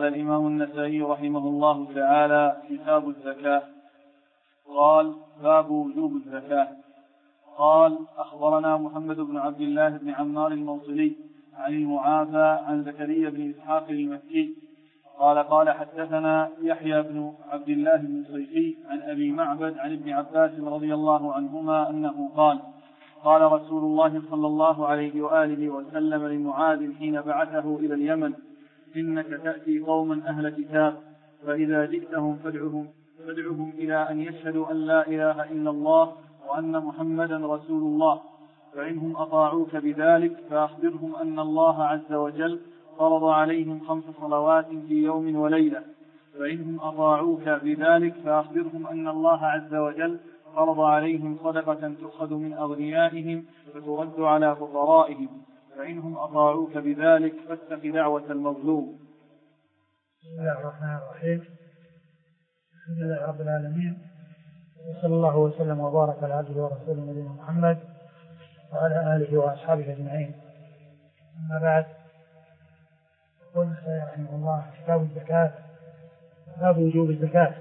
قال الإمام النسائي رحمه الله تعالى: كتاب الزكاة. قال: باب وجوب الزكاة. قال: أخبرنا محمد بن عبد الله بن عمار الموصلي عن المعافى عن زكريا بن إسحاق المكي قال حدثنا يحيى بن عبد الله بن صيفي عن أبي معبد عن ابن عباس رضي الله عنهما أنه قال رسول الله صلى الله عليه وآله وسلم لمعاذ حين بعثه إلى اليمن: إنك تأتي قوما أهل كتاب، فإذا جئتهم فادعهم إلى أن يشهدوا أن لا إله إلا الله وأن محمدا رسول الله، فإنهم أطاعوك بذلك فأخبرهم أن الله عز وجل فرض عليهم 5 صلوات في يوم وليلة، فإنهم أطاعوك بذلك فأخبرهم أن الله عز وجل فرض عليهم صدقة تؤخذ من أغنيائهم فترد على فقرائهم، فإنهم أطاعوك بذلك فاتق دعوة المظلوم. بسم الله الرحمن الرحيم. الحمد لله رب العالمين، وصلى الله وسلم وبارك على عبده ورسوله نبينا محمد وعلى آله وأصحابه أجمعين. أما بعد، يقول رحمه الله: كتاب الزكاة. باب وجوب الزكاة.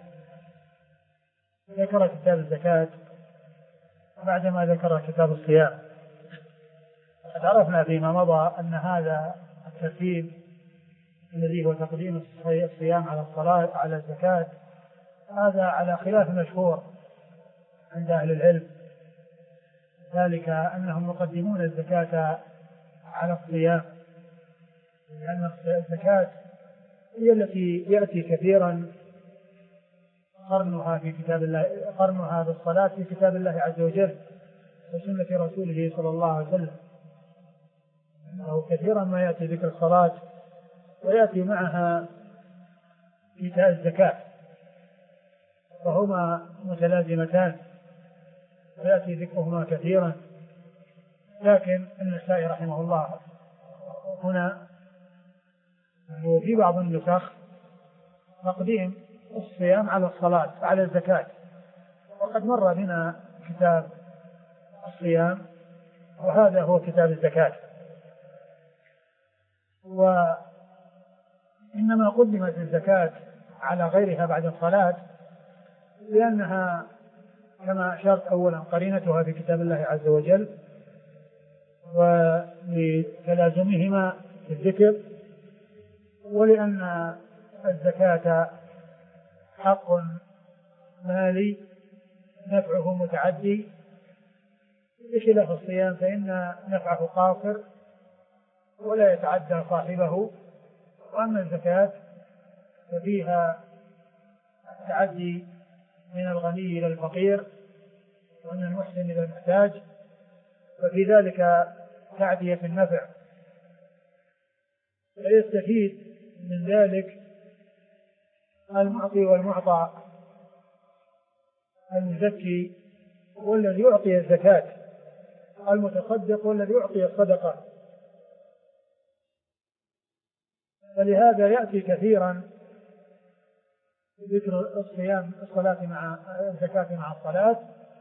ذكر كتاب الزكاة بعدما ذكر كتاب الصيام. قد عرفنا فيما مضى أن هذا الترتيب الذي هو تقديم الصيام على الصلاة على الزكاة هذا على خلاف مشهور عند أهل العلم، ذلك أنهم يقدمون الزكاة على الصيام، لأن الزكاة هي التي يأتي كثيرا قرنها في كتاب الله، قرنها بالصلاة في كتاب الله عز وجل وسنة رسوله صلى الله عليه وسلم، أو كثيرا ما يأتي ذكر الصلاة ويأتي معها إيتاء الزكاة، فهما متلازمتان ويأتي ذكرهما كثيرا. لكن النسائي رحمه الله هنا وفي بعض النسخ تقديم الصيام على الصلاة على الزكاة، وقد مر بنا كتاب الصيام وهذا هو كتاب الزكاة. وإنما قدمت الزكاة على غيرها بعد الصلاة لأنها كما أشرت أولا قرينتها في كتاب الله عز وجل ولتلازمهما في الذكر، ولأن الزكاة حق مالي نفعه متعدي، بخلاف الصيام فإن نفعه قاصر ولا يتعدى صاحبه، وأما الزكاة ففيها التعدي من الغني إلى الفقير ومن المحسن إلى المحتاج، وفي ذلك تعدية النفع، فيستفيد من ذلك المعطي والمعطى، المزكي والذي يعطي الزكاة، المتصدق والذي يعطي الصدقة. فلهذا يأتي كثيرا ذكر الصيام الصلاة مع الزكاة مع الصلاة،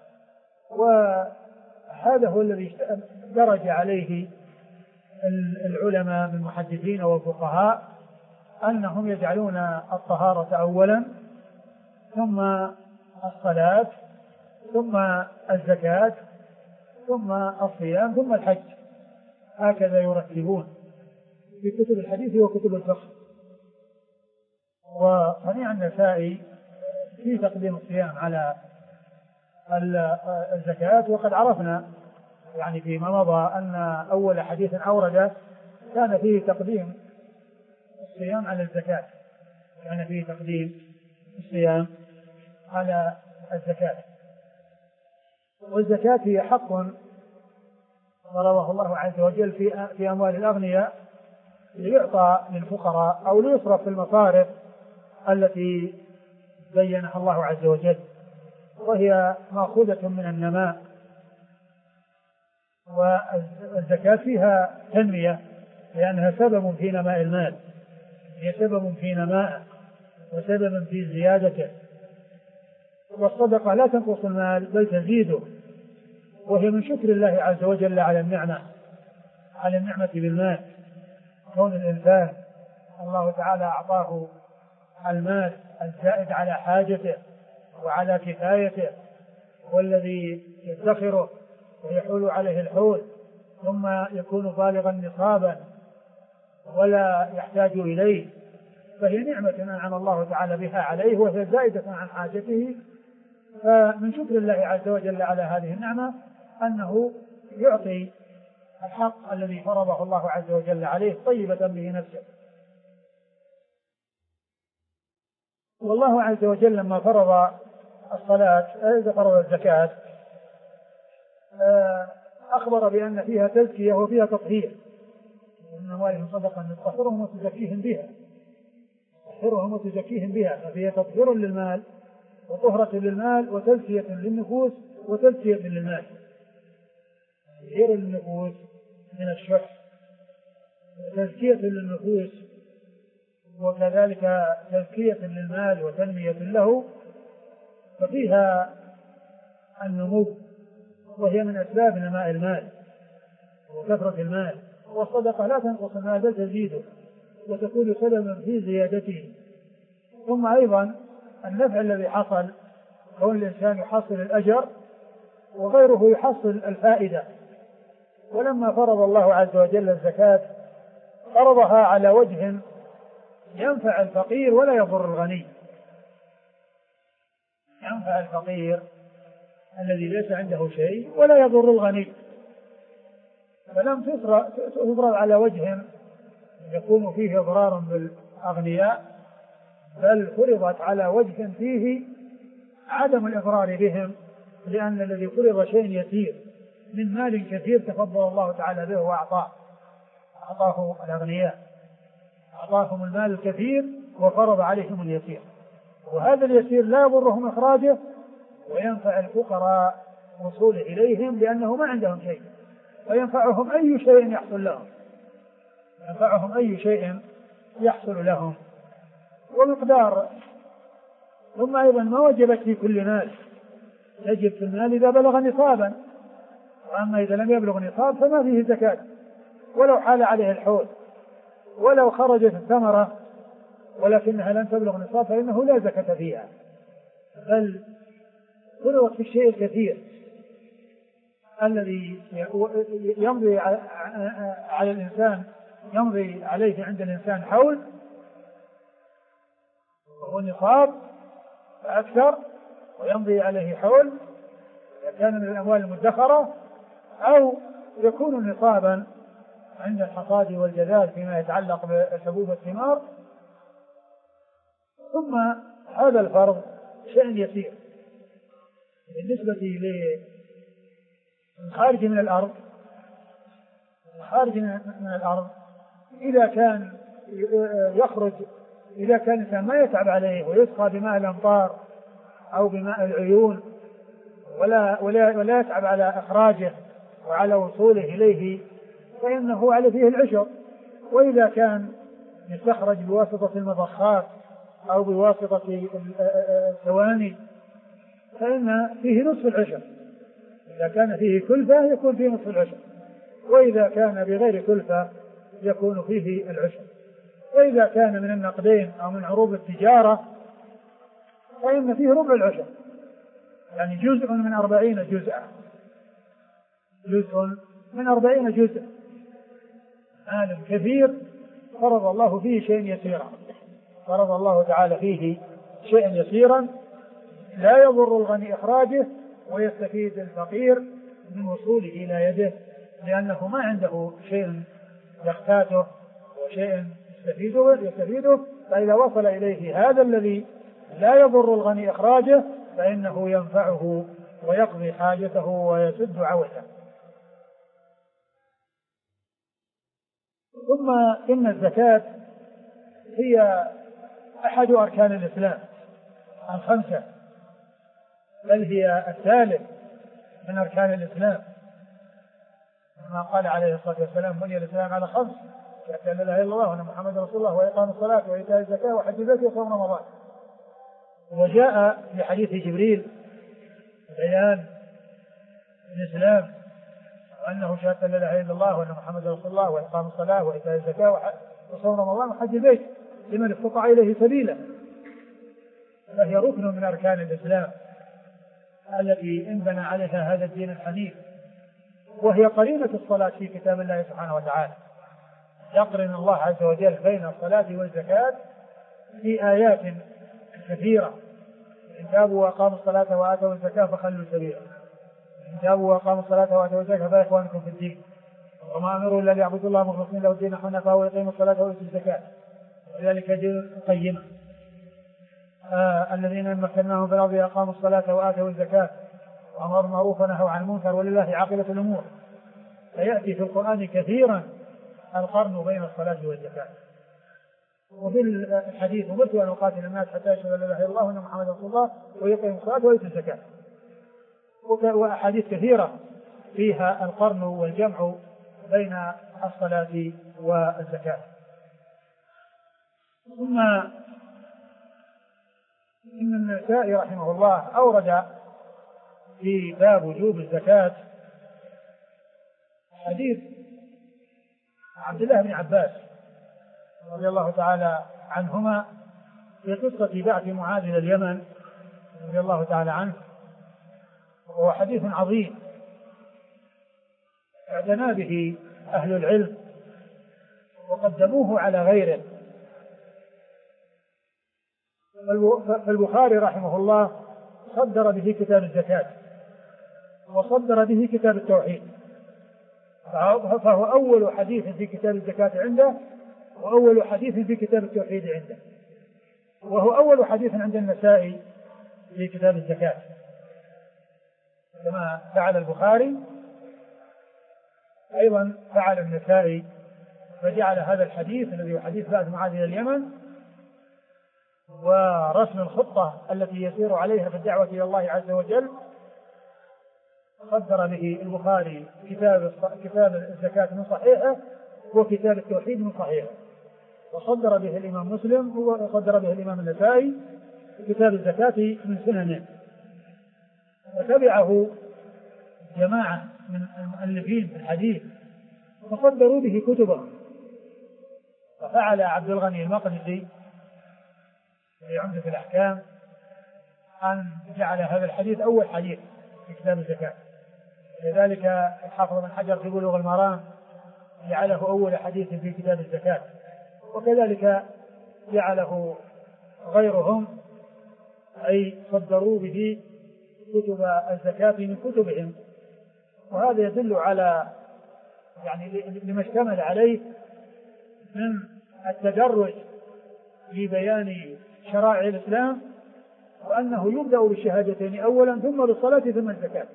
وهذا هو الذي درج عليه العلماء من المحدثين والفقهاء أنهم يجعلون الطهارة أولا ثم الصلاة ثم الزكاة ثم الصيام ثم الحج، هكذا يرتبون في كتب الحديث وكتب الفقه. وصنيع النسائي في تقديم الصيام على الزكاة، وقد عرفنا يعني فيما مضى أن أول حديث أورده كان فيه تقديم الصيام على الزكاة، كان فيه تقديم الصيام على الزكاة. والزكاة هي حق فرضه الله عز وجل في أموال الأغنياء ليعطى للفقراء أو ليصرف في المصارف التي بينها الله عز وجل، وهي مأخوذة من النماء. والزكاة فيها تنمية لأنها سبب في نماء المال، هي سبب في نماء وسبب في زيادته. والصدقة لا تنقص المال بل تزيده، وهي من شكر الله عز وجل على النعمة بالمال، كون الإنسان الله تعالى أعطاه المال الزائد على حاجته وعلى كفايته، والذي يدخره ويحول عليه الحول ثم يكون بالغا نصابا ولا يحتاج إليه، فهي نعمة أنعم الله تعالى بها عليه وهي زائدة عن حاجته. فمن شكر الله عز وجل على هذه النعمة أنه يعطي الحق الذي فرضه الله عز وجل عليه طيبة به نفسه. والله عز وجل لما فرض الصلاة فرض الزكاة أخبر بأن فيها تزكية وفيها تطهير، وإن أموالهم صدقة تطهرهم وتزكيهم بها، ففيها تطهير للمال وطهرة للمال وتزكية للنفوس وتزكية للمال. تطهير للنفوس من الشح وتزكية للنفوس، وكذلك تزكية للمال وتنمية له، ففيها النمو وهي من أسباب نماء المال وكثرة المال، والصدقة لا تنقص المال بل تزيده وتكون سببا في زيادته. ثم أيضا النفع الذي حصل كون الإنسان يحصل الأجر وغيره يحصل الفائدة. ولما فرض الله عز وجل الزكاة فرضها على وجه ينفع الفقير ولا يضر الغني، ينفع الفقير الذي ليس عنده شيء ولا يضر الغني، فلم تفرض على وجه يكون فيه إضرار بالأغنياء، بل فرضت على وجه فيه عدم الإضرار بهم، لأن الذي فرض شيء يسير من مال كثير تفضل الله تعالى به وأعطاه الأغنياء، أعطاهم المال الكثير وفرض عليهم اليسير، وهذا اليسير لا يضرهم إخراجه وينفع الفقراء وصوله إليهم لأنه ما عندهم شيء، وينفعهم أي شيء يحصل لهم، ينفعهم أي شيء يحصل لهم ومقدار. ثم أيضا ما وجبت في كل مال، يجب في المال إذا بلغ نصابا، وأما إذا لم يبلغ نصاب فما فيه زكاة ولو حال عليه الحول، ولو خرجت الثمرة ولكنها لم تبلغ نصاب فإنه لا زكاة فيها، بل فرضت في الشيء الكثير الذي يمضي على الإنسان، يمضي عليه عند الإنسان حول وهو نصاب فأكثر، ويمضي عليه حول إذا كان من الأموال المدخرة، أو يكون نصابا عند الحصاد والجذاذ فيما يتعلق بحبوب الثمار. ثم هذا الفرض شيء يسير بالنسبة للخارج من الأرض. الخارج من الأرض إذا كان يخرج، إذا كان الإنسان ما يتعب عليه ويسقى بماء الأمطار أو بماء العيون ولا يتعب على إخراجه وعلى وصوله إليه فإنه على فيه العشر. وإذا كان يستخرج بواسطة المضخات أو بواسطة الثواني فإن فيه نصف العشر. إذا كان فيه كلفة يكون فيه نصف العشر، وإذا كان بغير كلفة يكون فيه العشر. وإذا كان من النقدين أو من عروض التجارة فإن فيه ربع العشر، يعني جزء من 40 جزءا، جزء من 40 جزء، مال كثير فرض الله فيه شيء يسيرا، فرض الله تعالى فيه شيء يسيرا لا يضر الغني إخراجه ويستفيد الفقير من وصوله إلى يده، لأنه ما عنده شيء يختاته وشيء يستفيده، فإذا وصل إليه هذا الذي لا يضر الغني إخراجه فإنه ينفعه ويقضي حاجته ويسد عوزه. ثم إن الزكاة هي أحد أركان الإسلام الخمسة، بل هي الثالث من أركان الإسلام، كما قال عليه الصلاة والسلام: بني الإسلام على خمس: شهادة أن لا إله إلا الله وأن محمدا رسول الله وإقام الصلاة وإيتاء الزكاة وحج البيت وصوم رمضان. وجاء في حديث جبريل بيان الإسلام وأنه شهادة أن لا إله إلا الله وأن محمدا رسول الله وإقام الصلاة وإيتاء الزكاة وصوم رمضان وحج البيت. لمن استطاع إليه سبيلا، فهي ركن من أركان الإسلام التي انبنى عليها هذا الدين الحنيف، وهي قرينة الصلاة في كتاب الله سبحانه وتعالى. يقرن الله عز وجل بين الصلاة والزكاة في آيات كثيرة: إن تابوا وأقاموا الصلاة وآتوا الزكاة فخلوا سبيلا، إن تابوا وأقاموا الصلاة وآتوا الزكاة فإخوانكم في الدين، وما أمروا إلا ليعبدوا الله مخلصين له الدين حنفاء ويقيموا الصلاة ويؤتوا الزكاة وذلك دين قيما. الذين مكناهم في الأرض أقاموا الصلاة وآتوا الزكاة وأمروا بالمعروف ونهوا عن المنكر ولله عاقبة الأمور. فيأتي في القرآن كثيرا القرن بين الصلاة والزكاة. وفي الحديث: أمرت أن أقاتل الناس حتى يشهدوا أن لا إله إلا الله وأن محمدا رسول الله ويقيموا الصلاة ويؤتوا الزكاة. وأحاديث كثيرة فيها القرن والجمع بين الصلاة والزكاة. ثم إن النسائي رحمه الله أورد في باب وجوب الزكاة حديث عبد الله بن عباس رضي الله تعالى عنهما في قصة بعث معاذ إلى اليمن رضي الله تعالى عنه، وهو حديث عظيم اعتنى به أهل العلم وقدموه على غيره. فالبخاري رحمه الله صدر به كتاب الزكاة وصدر به كتاب التوحيد، فهو أول حديث في كتاب الزكاة عنده وأول حديث في كتاب التوحيد عنده، وهو أول حديث عند النسائي في كتاب الزكاة كما فعل البخاري. أيضا فعل النسائي فجعل هذا الحديث الذي هو حديث بعث معاذ إلى اليمن ورسم الخطة التي يسير عليها في الدعوة إلى الله عز وجل، صدر به البخاري كتاب الزكاة من صحيحه وكتاب التوحيد من صحيحه، وصدر به الإمام مسلم وصدر به الإمام النسائي كتاب الزكاة من سننه. وتبعه جماعة من المؤلفين في الحديث فصدروا به كتبهم، وفعل عبد الغني المقدسي في عمدة الأحكام أن جعل هذا الحديث أول حديث في كتاب الزكاة. لذلك الحافظ بن حجر في بلوغ المرام جعله أول حديث في كتاب الزكاة، وكذلك جعله غيرهم، أي صدروا به كتب الزكاة من كتبهم. وهذا يدل على لما اشتمل عليه من التدرج في بيان شرائع الإسلام، وأنه يبدأ بالشهادتين أولا ثم بالصلاة ثم الزكاة،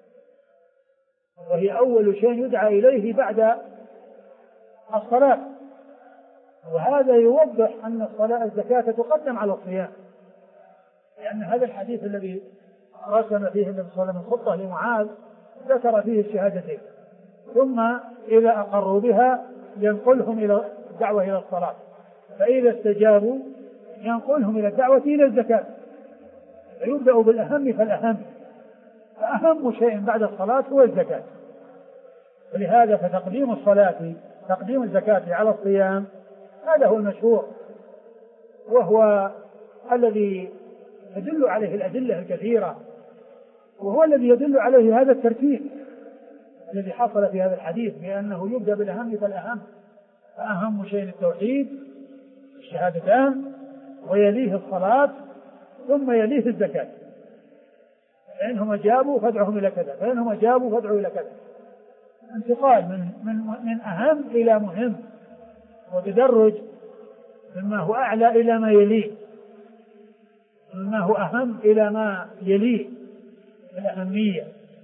وهي أول شيء يدعى إليه بعد الصلاة. وهذا يوضح أن الزكاة تقدم على الصيام، لأن هذا الحديث الذي رسم فيه النبي صلى الله عليه وسلم الخطة لمعاذ ذكر فيه الشهادتين، ثم إذا أقروا بها ينقلهم إلى الدعوة إلى الصلاة، فإذا استجابوا ينقلهم إلى الدعوة إلى الزكاة، فيبدأ بالأهم فالأهم، فأهم شيء بعد الصلاة هو الزكاة. ولهذا فتقديم الصلاة تقديم الزكاة على الصيام هذا هو المشهور، وهو الذي تدل عليه الأدلة الكثيرة، وهو الذي يدل عليه هذا الترتيب الذي حصل في هذا الحديث، بأنه يبدأ بالأهم فالأهم، فأهم شيء التوحيد الشهادتان، ويليه الصلاة، ثم يليه الزكاة. فإنهم أجابوا فادعهم إلى كذا، فإنهم أجابوا فادعوا إلى كذا، انتقال من أهم إلى مهم، وتدرج مما هو أعلى إلى ما يليه، مما هو أهم إلى ما يليه الأهمية.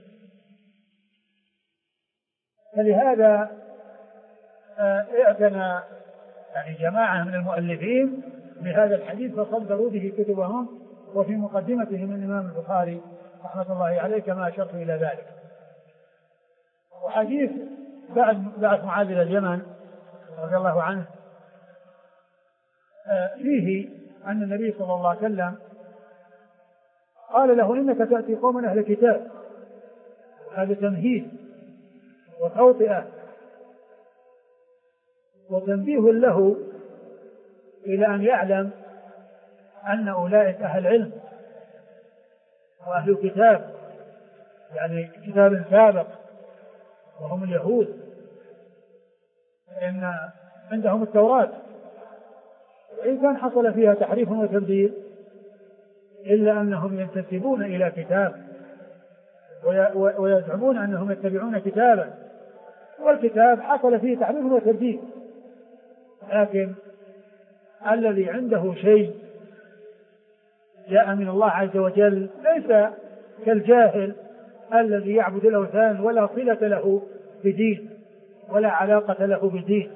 فلهذا اعتنى جماعة من المؤلفين بهذا الحديث فصدروا به كتبهم، وفي مقدمتهم الإمام البخاري رحمة الله عليه كما أشرت إلى ذلك. وحديث بعث معاذ إلى اليمن رضي الله عنه فيه أن النبي صلى الله عليه وسلم قال له: إنك تأتي قوما أهل الكتاب. هذا تمهيد وتوطئة وتنبيه له إلى أن يعلم أن أولئك أهل علم وأهل كتاب، يعني كتاب سابق وهم اليهود، فإن عندهم التوراة، وإن كان حصل فيها تحريف وتبديل إلا أنهم ينتسبون إلى كتاب ويزعمون أنهم يتبعون كتابا، والكتاب حصل فيه تحريف وتبديل، لكن الذي عنده شيء جاء من الله عز وجل ليس كالجاهل الذي يعبد الأوثان ولا صلة له بدين ولا علاقة له بدين.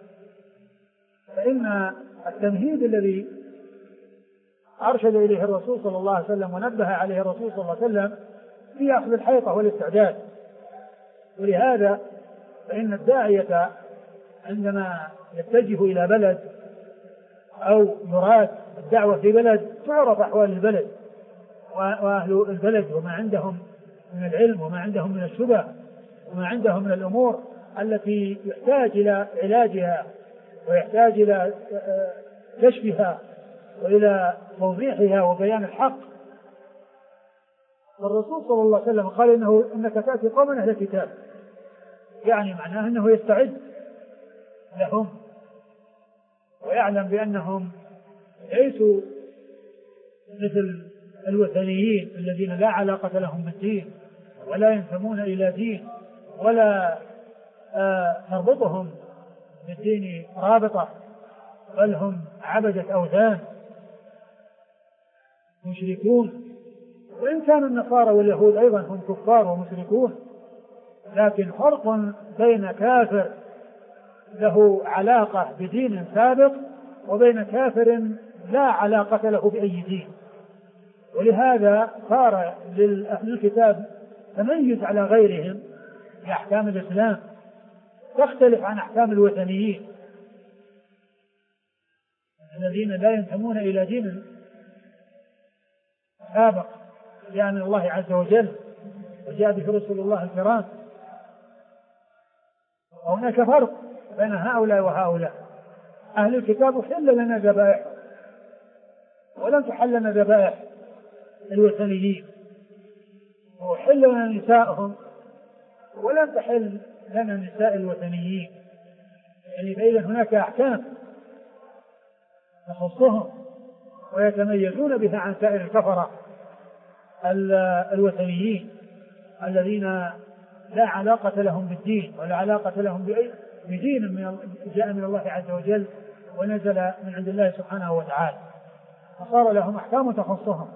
فإن التمهيد الذي أرشد إليه الرسول صلى الله عليه وسلم ونبه عليه الرسول صلى الله عليه وسلم في أخذ الحيطة والاستعداد. ولهذا فإن الداعية عندما يتجه إلى بلد أو يراد الدعوة في بلد تعرف أحوال البلد وأهل البلد وما عندهم من العلم وما عندهم من الشبه وما عندهم من الأمور التي يحتاج إلى علاجها ويحتاج إلى كشفها وإلى توضيحها وبيان الحق. والرسول صلى الله عليه وسلم قال إنك تأتي قوما أهل الكتاب، يعني معناه أنه يستعد لهم ويعلم بأنهم ليسوا مثل الوثنيين الذين لا علاقة لهم بالدين ولا ينتمون إلى دين ولا تربطهم بالدين رابطة، بل هم عبدة أوثان مشركون. وإن كان النصارى واليهود أيضا هم كفار ومشركون، لكن فرق بين كافر له علاقة بدين سابق وبين كافر لا علاقة له بأي دين. ولهذا صار لأهل الكتاب تميز على غيرهم في أحكام الإسلام تختلف عن أحكام الوثنيين الذين لا ينتمون إلى دين سابق جاء من الله عز وجل وجاء به رسول الله الكرام. وهناك فرق بين هؤلاء وهؤلاء. أهل الكتاب حل لنا ذبائح ولم تحل لنا ذبائح الوثنيين، وحل لنا نساءهم ولم تحل لنا نساء الوثنيين، يعني بين هناك أحكام تخصهم ويتميزون بها عن سائر الكفرة الوثنيين الذين لا علاقة لهم بالدين ولا علاقة لهم بدين جاء من الله عز وجل ونزل من عند الله سبحانه وتعالى، فصار لهم أحكام تخصهم.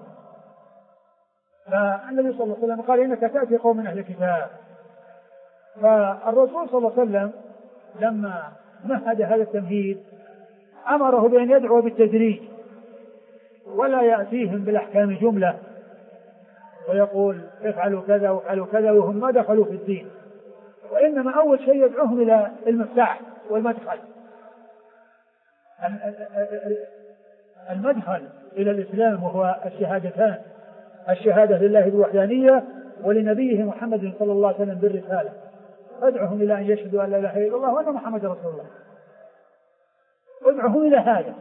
فالنبي صلى الله عليه وسلم قال إنك تأتي قوم من أهل الكتاب. فالرسول صلى الله عليه وسلم لما مهد هذا التمهيد أمره بأن يدعو بالتدريج ولا يأتيهم بالأحكام جملة ويقول افعلوا كذا وافعلوا كذا وهم ما دخلوا في الدين، وإنما أول شيء يدعوهم إلى المفتاح والمدخل. المدخل إلى الإسلام وهو الشهادتان، الشهادة لله بالوحدانية ولنبيه محمد صلى الله عليه وسلم بالرسالة، ادعوهم إلى أن يشهدوا أن لا إله إلا الله وأن محمد رسول الله، ادعوهم إلى هذا.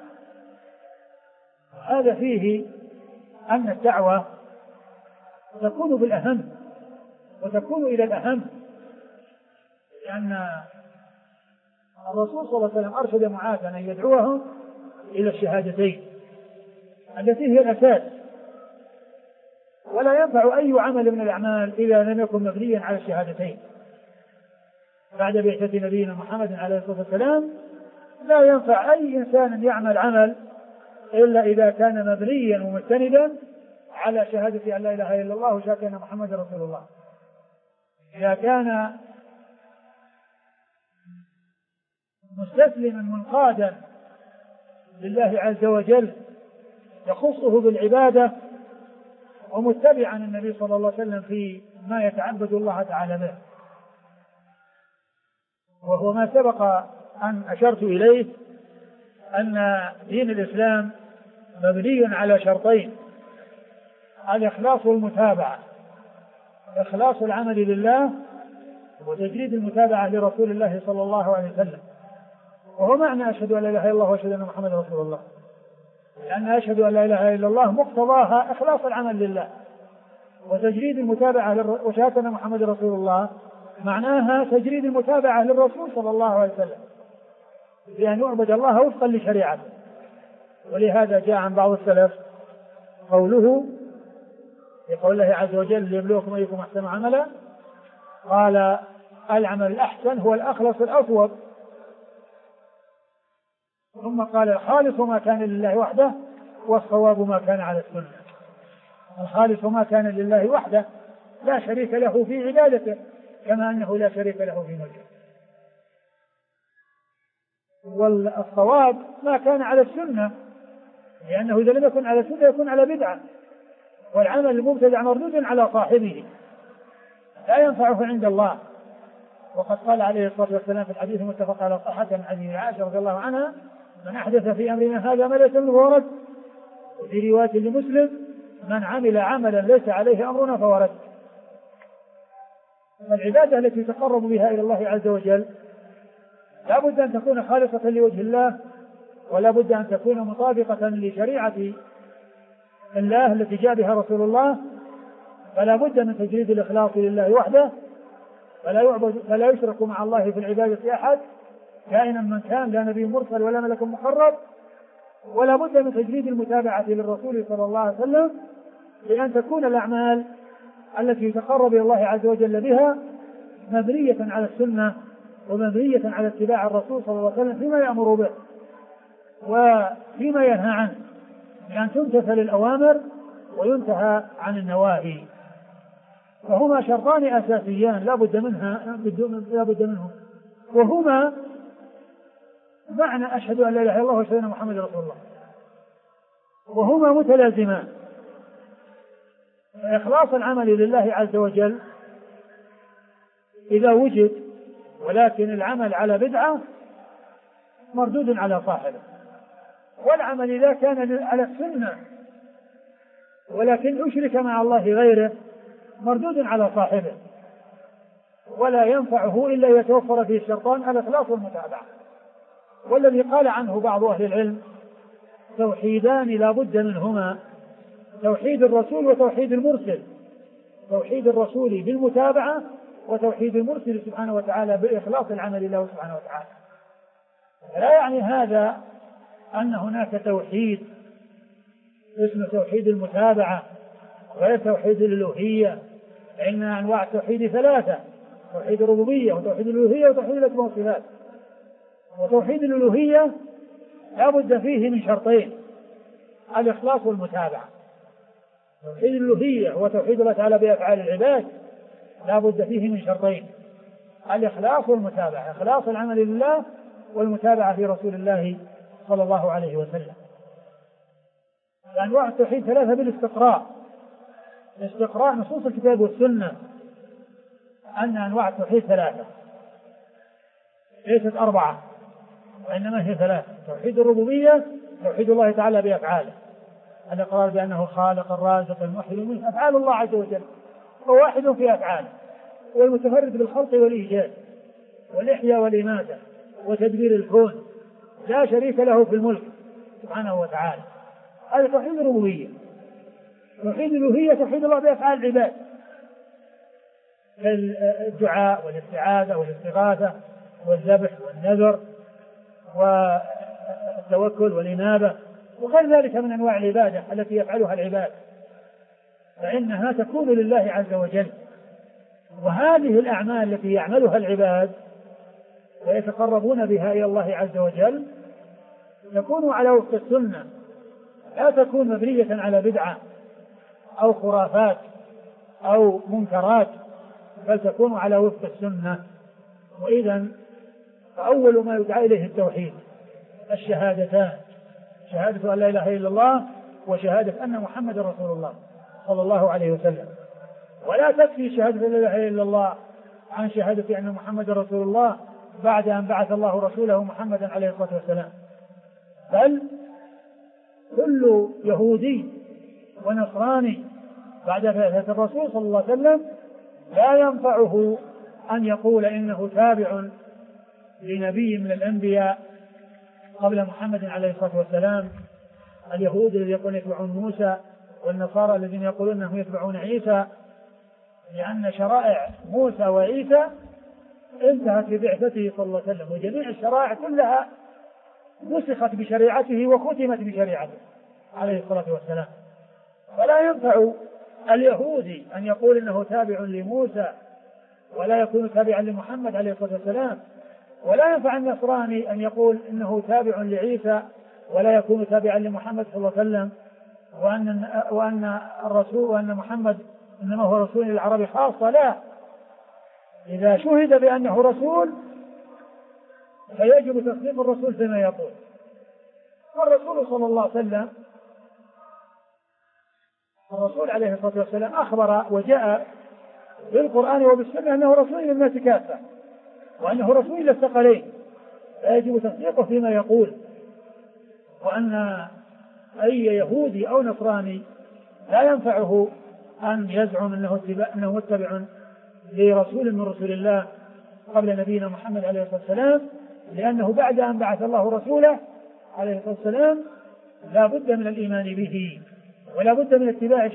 هذا فيه أن الدعوة تكون بالأهم وتكون إلى الأهم، لأن الرسول صلى الله عليه وسلم أرشد معاذ أن يدعوهم إلى الشهادتين التي هي الأساس، ولا ينفع أي عمل من الأعمال إذا لم يكن مبنيا على الشهادتين. بعد بعثة نبينا محمد عليه الصلاة والسلام لا ينفع أي إنسان يعمل عمل إلا إذا كان مبنيا ومستندا على شهادة أن لا إله إلا الله وشهادة أن محمد رسول الله. إذا كان مستسلما منقادا لله عز وجل يخصه بالعبادة ومتبعا النبي صلى الله عليه وسلم في ما يتعبد الله تعالى به، وهو ما سبق أن أشرت إليه أن دين الإسلام مبني على شرطين: الإخلاص والمتابعة، إخلاص العمل لله وتجريد المتابعة لرسول الله صلى الله عليه وسلم. وهو معنى أشهد أن لا إله إلا الله وأشهد أن محمدا رسول الله، لأن أشهد أن لا إله إلا الله مقتضاها إخلاص العمل لله وتجريد المتابعة وشهادة أن محمدا رسول الله معناها تجريد المتابعة للرسول صلى الله عليه وسلم بأن يعبد الله وفقا لشريعته. ولهذا جاء عن بعض السلف قوله في قول الله عز وجل ليبلوكم أيكم أحسن عملا، قال العمل الأحسن هو الأخلص الأصوب، ثم قال الخالص ما كان لله وحده والصواب ما كان على السنة. الخالص ما كان لله وحده لا شريك له في عبادته كما أنه لا شريك له في ملكه، والصواب ما كان على السنة، لأنه إذا لم يكن على السنة يكون على بدعة، والعمل المبتدع مردود على صاحبه لا ينفعه عند الله. وقد قال عليه الصلاة والسلام في الحديث المتفق على صحته من حديث عائشة رضي الله عنها: من أحدث في أمرنا هذا ما ليس منه فهو رد. وفي رواية لمسلم: من عمل عملا ليس عليه أمرنا فهو رد. العبادة التي يتقرب بها إلى الله عز وجل لا بد أن تكون خالصة لوجه الله، ولا بد أن تكون مطابقة لشريعة الله التي جاء بها رسول الله، فلا بد من تجريد الإخلاص لله وحده، فلا يشرك مع الله في العبادة أحد كائنا من كان، لا نبي مرسل ولا ملك مقرب، ولا بد من تجريد المتابعة للرسول صلى الله عليه وسلم، لأن تكون الأعمال التي يتقرب إلى الله عز وجل بها مبنية على السنة ومبنية على اتباع الرسول صلى الله عليه وسلم فيما يأمر به وفيما ينهى عنه، بأن تمتثل الأوامر وينتهى عن النواهي. وهما شرطان أساسيان لا بد منهم، وهما معنى أشهد أن لا إله إلا الله وأشهد أن محمدا رسول الله، وهما متلازمان. إخلاص العمل لله عز وجل إذا وجد ولكن العمل على بدعة مردود على صاحبه، والعمل إذا كان على السنة ولكن أشرك مع الله غيره مردود على صاحبه، ولا ينفعه إلا يتوفر فيه الشرطان الإخلاص والمتابعة. والذي قال عنه بعض أهل العلم توحيدان لا بد منهما: توحيد الرسول وتوحيد المرسل، توحيد الرسول بالمتابعة وتوحيد المرسل سبحانه وتعالى بإخلاص العمل له سبحانه وتعالى. لا يعني هذا أن هناك توحيد اسمه توحيد المتابعة غير توحيد الألوهية، فإن أنواع التوحيد ثلاثة: توحيد الربوبية وتوحيد الألوهية وتوحيد الأسماء والصفات. وتوحيد الألوهية لا بد فيه من شرطين: الإخلاص والمتابعة. توحيد الألوهية هو توحيد الله تعالى بأفعال العباد، لا بد فيه من شرطين: الإخلاص والمتابعة، إخلاص العمل لله والمتابعة في رسول الله صلى الله عليه وسلم. أنواع التوحيد ثلاثة بالاستقراء، استقراء نصوص الكتاب والسنة، أن أنواع التوحيد ثلاثة ليست أربعة وإنما هي ثلاثة: توحيد الربوبية توحيد الله تعالى بأفعاله، الإقرار بأنه خالق الرازق المحيي المميت، أفعال الله عز وجل هو واحد في أفعاله، والمتفرد بالخلق والإيجاد والإحياء والإماتة وتدبير الكون، لا شريك له في الملك سبحانه وتعالى. هذا توحيد الربوبية. توحيد الألوهية توحيد الله بأفعال العباد كالدعاء والاستعاذة والاستغاثة والذبح والنذر والتوكل والإنابة وغير ذلك من أنواع العبادة التي يفعلها العباد، فإنها تكون لله عز وجل. وهذه الأعمال التي يعملها العباد ويتقربون بها إلى الله عز وجل تكون على وفق السنة، لا تكون مبنية على بدعة أو خرافات أو منكرات، بل تكون على وفق السنة. وإذن فأول ما يدعى إليه التوحيد الشهادتان: شهادة أن لا إله إلا الله وشهادة أن محمد رسول الله صلى الله عليه وسلم. ولا تكفي شهادة لا إله إلا الله عن شهادة أن محمد رسول الله بعد أن بعث الله رسوله محمدا عليه الصلاة والسلام، بل كل يهودي ونصراني بعد بعثة الرسول صلى الله عليه وسلم لا ينفعه أن يقول إنه تابع لنبي من الأنبياء قبل محمد عليه الصلاة والسلام، اليهود الذين يقولون يتبعون موسى، والنصارى الذين يقولون أنهم يتبعون عيسى، لأن شرائع موسى وعيسى انتهت ببعثته صلى الله عليه وسلم، وجميع الشرائع كلها نسخت بشريعته وختمت بشريعته عليه الصلاة والسلام. فلا ينفع اليهودي أن يقول إنه تابع لموسى ولا يكون تابعا لمحمد عليه الصلاة والسلام، ولا ينفع النصراني أن يقول إنه تابع لعيسى ولا يكون تابعا لمحمد صلى الله عليه وسلم، وأن الرسول وأن محمد إنما هو رسول للعرب خاصة. لا، إذا شهد بأنه رسول فيجب تصديق الرسول فيما يقول. والرسول صلى الله عليه وسلم، الرسول عليه الصلاة والسلام أخبر وجاء بالقرآن وبالسنة أنه رسول للناس كافة، وأنه رسول للثقلين، فيجب تصديقه فيما يقول. وأن أي يهودي أو نصراني لا ينفعه أن يزعم أنه متبع لرسول من رسول الله قبل نبينا محمد عليه الصلاة والسلام، لأنه بعد أن بعث الله رسوله عليه الصلاة والسلام لا بد من الإيمان به، ولا بد من اتباع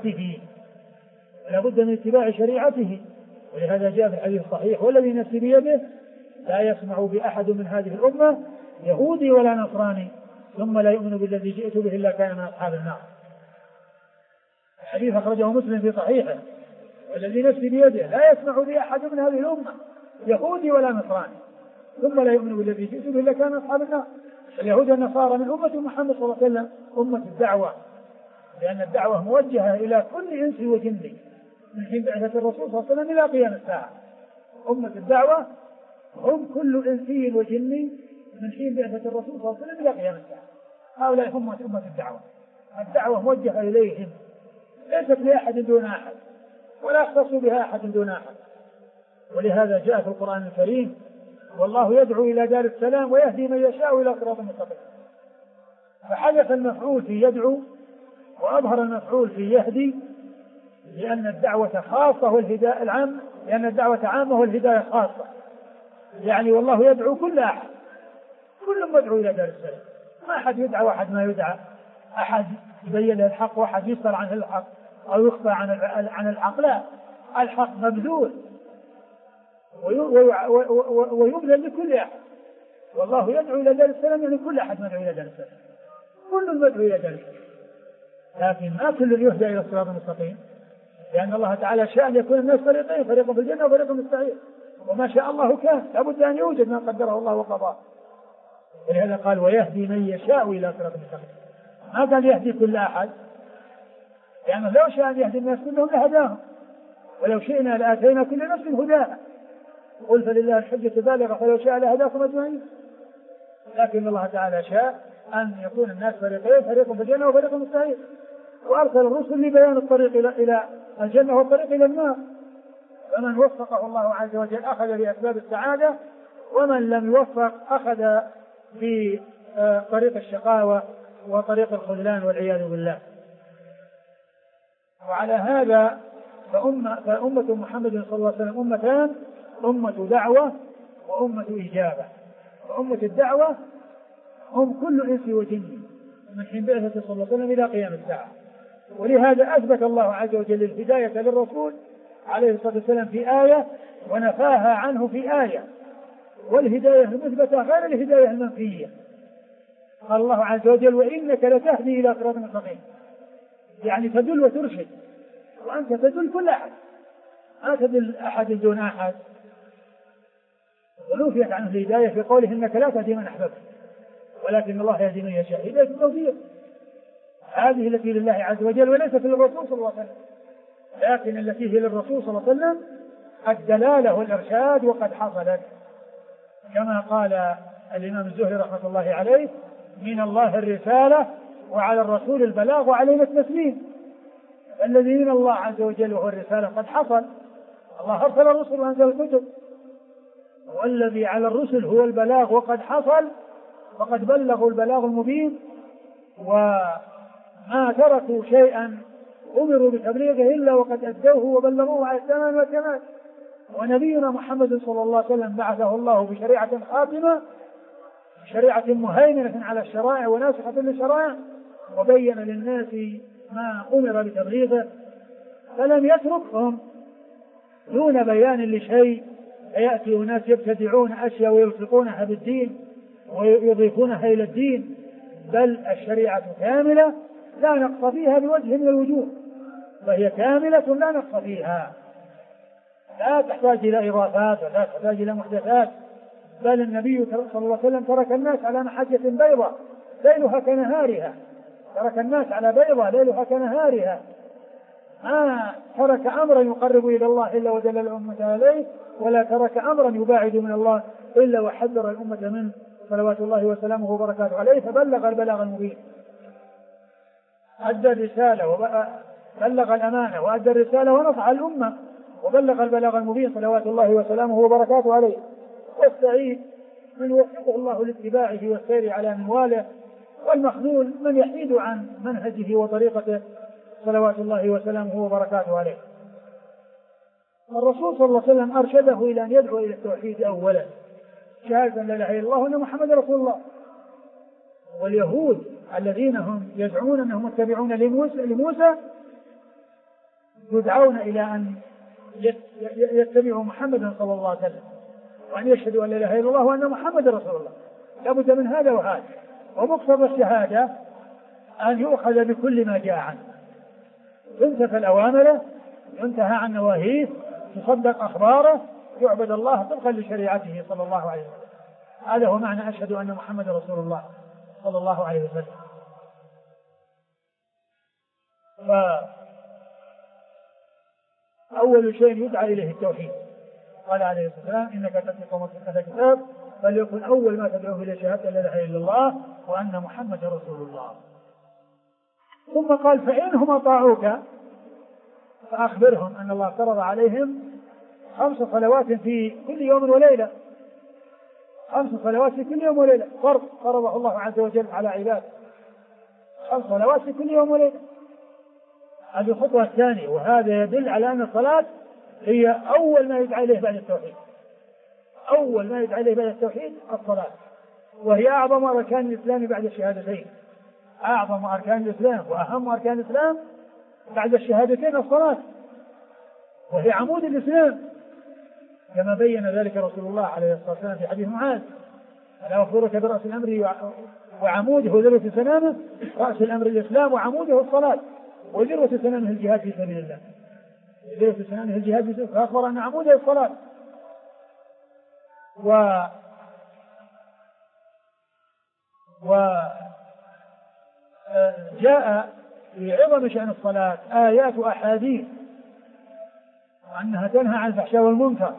شريعته، ولهذا جاء في الحديث الصحيح: والذي نفسي بيده لا يسمع بأحد من هذه الأمة يهودي ولا نصراني ثم لا يؤمن بالذي جئت به إلا كان من أصحاب النار. الحديث أخرجه مسلم في صحيحه: والذي نفسي بيده لا يسمع بأحد من هذه الأمة يهودي ولا نصراني ثم لا يؤمن بالذي جئت به إلا كان من أصحاب النار. اليهود والنصارى من أمة محمد صلى الله عليه وسلم أمة الدعوة، لأن الدعوة موجهة إلى كل إنس وجن من حين بعثة الرسول صلى الله عليه وسلم إلى قيام الساعة. أمة الدعوة هم كل إنسي وجن من حين بعثة الرسول صلى الله عليه وسلم إلى قيام الساعة. هؤلاء هم أمة الدعوة، الدعوة موجهة إليهم، ليست لأحد دون أحد ولا يختص بها أحد دون أحد. ولهذا جاء في القرآن الكريم: والله يدعو إلى دار السلام ويهدي من يشاء إلى صراط مستقيم. فحدث المفعول في يدعو وأظهر المفعول في يهدي، لأن الدعوة خاصة والهداية العام، لأن الدعوة عامة والهداية خاصة. يعني والله يدعو كل أحد، كل مدعو إلى دار السلام، ما أحد يدعى واحد ما يدعى، أحد يبين له الحق واحد يسأل عنه الحق أو يخفى عن الحق. لا، الحق مبذول ويبذل لكل أحد. والله يدعو إلى دار السلام، يعني كل أحد مدعو إلى دار السلام، كل مدعو إلى دار السلام، لكن ما كل يهدى إلى الصراط المستقيم، لأن الله تعالى شاء أن يكون الناس فريقين، فريق في الجنة وفريق في السعير، وما شاء الله كان، لابد أن يوجد ما قدره الله وقضاه. ولهذا قال: ويهدي من يشاء إلى صراط المستقيم. ما قال يهدي كل أحد، لأنه لو شاء أن يهدي الناس كلهم لهداهم، ولو شئنا لآتينا كل نفس هداها، قل فلله الحجة البالغة فلو شاء لهداكم أجمعين. لكن الله تعالى شاء أن يكون الناس فريقين، فريق في الجنة وفريق في السعير، وأرسل الرسل لبيان الطريق إلى الجنة والطريق إلى النار. فمن وفقه الله عز وجل أخذ بأسباب السعادة، ومن لم يوفق أخذ بطريق الشقاوة وطريق الخذلان والعياذ بالله. وعلى هذا فأمة محمد صلى الله عليه وسلم أمتان: أمة دعوة وأمة إجابة. وأمة الدعوة هم كل إنس وجن من حين بعثة صلى الله عليه وسلم إلى قيام الساعة. ولهذا أثبت الله عز وجل الهداية للرسول عليه الصلاة والسلام في آية، ونفاها عنه في آية. والهداية المثبتة غير الهداية المنفية. قال الله عز وجل: وإنك لتهدي إلى صراط مستقيم، يعني تدل وترشد، وأنت تدل كل أحد، ما تدل أحد دون أحد. ونفيت عنه الهداية في قوله: إنك لا تهدي من أحببت ولكن الله يهدي من يشاء. هداية التوفيق هذه التي لله عز وجل وليست للرسول صلى الله عليه وسلم، لكن التي هي للرسول صلى الله عليه وسلم الدلالة والإرشاد وقد حصلت، كما قال الإمام الزهري رحمة الله عليه: من الله الرسالة وعلى الرسول البلاغ وعلينا التسليم. الذي من الله عز وجل وهو الرسالة قد حصل، الله أرسل الرسل وأنزل الكتب، والذي على الرسل هو البلاغ وقد حصل، وقد بلغوا البلاغ المبين، وما تركوا شيئا أمروا بتبليغه إلا وقد أدوه وبلغوه على التمام والكمال. ونبينا محمد صلى الله عليه وسلم بعثه الله بشريعة خاتمة شريعة مهيمنة على الشرائع وناسخة للشرائع، وبين للناس ما أمر بتبليغه، فلم يتركهم دون بيان لشيء. يأتي أناس يبتدعون أشياء ويلصقونها بالدين ويضيفونها إلى الدين، بل الشريعة كاملة لا نقص فيها بوجه من الوجوه، فهي كاملة لا نقص فيها، لا تحتاج إلى إضافات ولا تحتاج إلى محدثات. بل النبي صلى الله عليه وسلم ترك الناس على محجة بيضاء ليلها كنهارها، ترك الناس على بيضاء ليلها كنهارها، ما ترك أمرا يقرب إلى الله إلا ودل الأمة عليه، ولا ترك أمرا يباعد من الله إلا وحذر الأمة منه صلوات الله وسلامه وبركاته عليه. فبلغ البلاغ المبين، أدى الرسالة وبلغ الأمانة وأدى الرسالة ونصح الأمة وبلغ البلاغ المبين صلوات الله وسلامه وبركاته عليه. والسعيد من وفقه الله لاتباعه والسير على منواله، والمخذول من يحيد عن منهجه وطريقته صلوات الله وسلامه وبركاته عليه. الرسول صلى الله عليه وسلم أرشده إلى أن يدعو إلى التوحيد أولا، شهادة لا إله إلا الله وأن محمد رسول الله. واليهود الذين هم يزعمون أنهم متبعون لموسى يدعون إلى أن يتبعوا محمدا صلى الله عليه وسلم، وأن يشهدوا أن لا إله إلا الله وأن محمد رسول الله. لابد من هذا وهذا، ومقتضى الشهادة أن يؤخذ بكل ما جاء عنه، ينتفى أوامره، ينتهى عن نواهيه، يصدق أخباره، يعبد الله طبقا لشريعته صلى الله عليه وسلم. هذا هو معنى أشهد أن محمد رسول الله صلى الله عليه وسلم. فأول شيء يدعى إليه التوحيد. قال عليه الصلاة والسلام إنك تأتي قوم هذا الكتاب فليكن أول ما تدعوه إلى شهادة لا إله إلا الله وأن محمد رسول الله. ثم قال فإنهم أطاعوك فأخبرهم أن الله فرض عليهم 5 صلوات في كل يوم وليلة، 5 صلوات في كل يوم وليلة، فرضه الله عز وجل على عباده، 5 صلوات في كل يوم وليلة. هذه الخطوة الثانية، وهذا يدل على أن الصلاة هي أول ما يدعى إليه بعد التوحيد، أول ما يدعى إليه بعد التوحيد الصلاة، وهي أعظم أركان الإسلام بعد الشهادتين، أعظم أركان الإسلام وأهم أركان الإسلام بعد الشهادتين الصلاة، وهي عمود الإسلام كما بين ذلك رسول الله عليه الصلاة والسلام في حديث معاذ: ألا أخبرك برأس الأمر وعموده وذروة سنامه؟ رأس الأمر الإسلام وعموده الصلاة، وذروة سنامه الجهاد في سبيل الله، ذروة سنامه الجهاد في سبيل الله، فأخبر أن عموده الصلاة. وجاء في عظم شأن الصلاة آيات وأحاديث، وأنها تنهى عن الفحشاء والمنكر،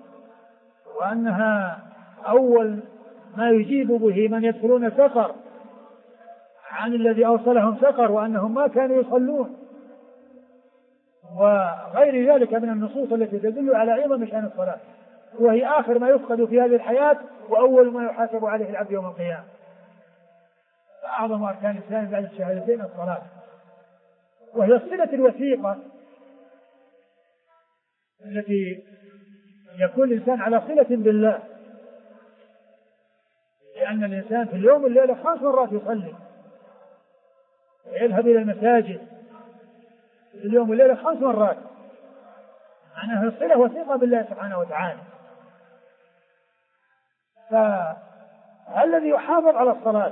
وأنها أول ما يجيب به من يدخلون سقر عن الذي أوصلهم سقر، وأنهم ما كانوا يصلون، وغير ذلك من النصوص التي تدل على عظم شأن الصلاة، وهي آخر ما يفقد في هذه الحياة وأول ما يحاسب عليه العبد يوم القيامة. فأعظم أركان الإسلام بعد الشهادتين الصلاة، وهي الصلة الوثيقة التي يكون الإنسان على صلة بالله، لأن الإنسان في اليوم والليلة 5 مرات يصلي ويذهب إلى المساجد في اليوم والليلة 5 مرات، معناها الصلة وثيقة بالله سبحانه وتعالى. فالذي يحافظ على الصلاة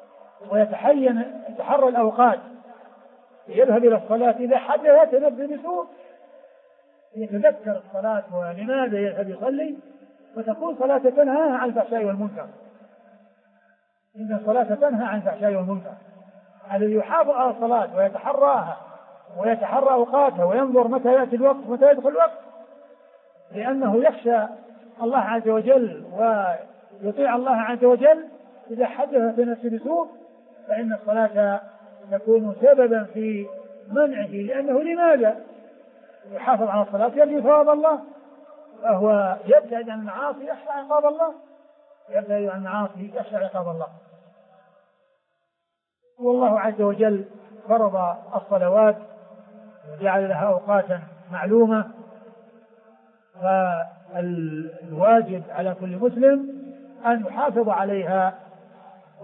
ويتحرى الأوقات يذهب إلى الصلاة إذا حدث نفسه بسوء يتذكر الصلاة ولماذا يذهب يصلي، وتكون صلاة تنهى عن الفحشاء والمنكر، إن الصلاة تنهى عن الفحشاء والمنكر. الذي يحافظ على الصلاة ويتحراها ويتحرى أوقاتها وينظر متى يأتي الوقت ومتى يدخل الوقت، لأنه يخشى الله عز وجل ويطيع الله عز وجل، إذا حدث نفسه بسوء فإن الصلاة تكون سببا في منعه، لأنه لماذا يحافظ على الصلاة؟ يرجو ثواب الله، فهو يبتعد عن المعاصي يخشى عقاب الله، يبتعد عن المعاصي يخشى عقاب الله. والله عز وجل فرض الصلوات وجعل لها أوقاتا معلومة، فالواجب على كل مسلم أن يحافظ عليها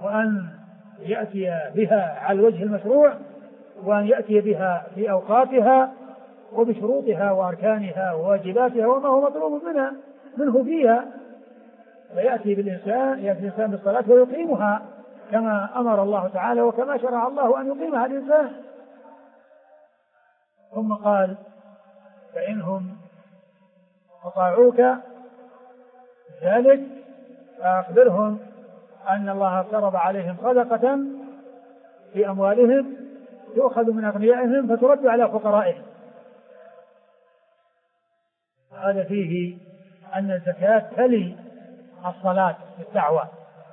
وأن يأتي بها على الوجه المشروع، وأن يأتي بها في أوقاتها وبشروطها وأركانها وواجباتها وما هو مطلوب منه فيها. فيأتي الإنسان بالصلاة ويقيمها كما أمر الله تعالى وكما شرع الله أن يقيمها الإنسان. ثم قال: فإنهم أطاعوك ذلك فأخبرهم أن الله افترض عليهم صدقة في أموالهم تؤخذ من أغنيائهم فترد على فقرائهم. هذا فيه أن الزكاة تلي الصلاة في الدعوة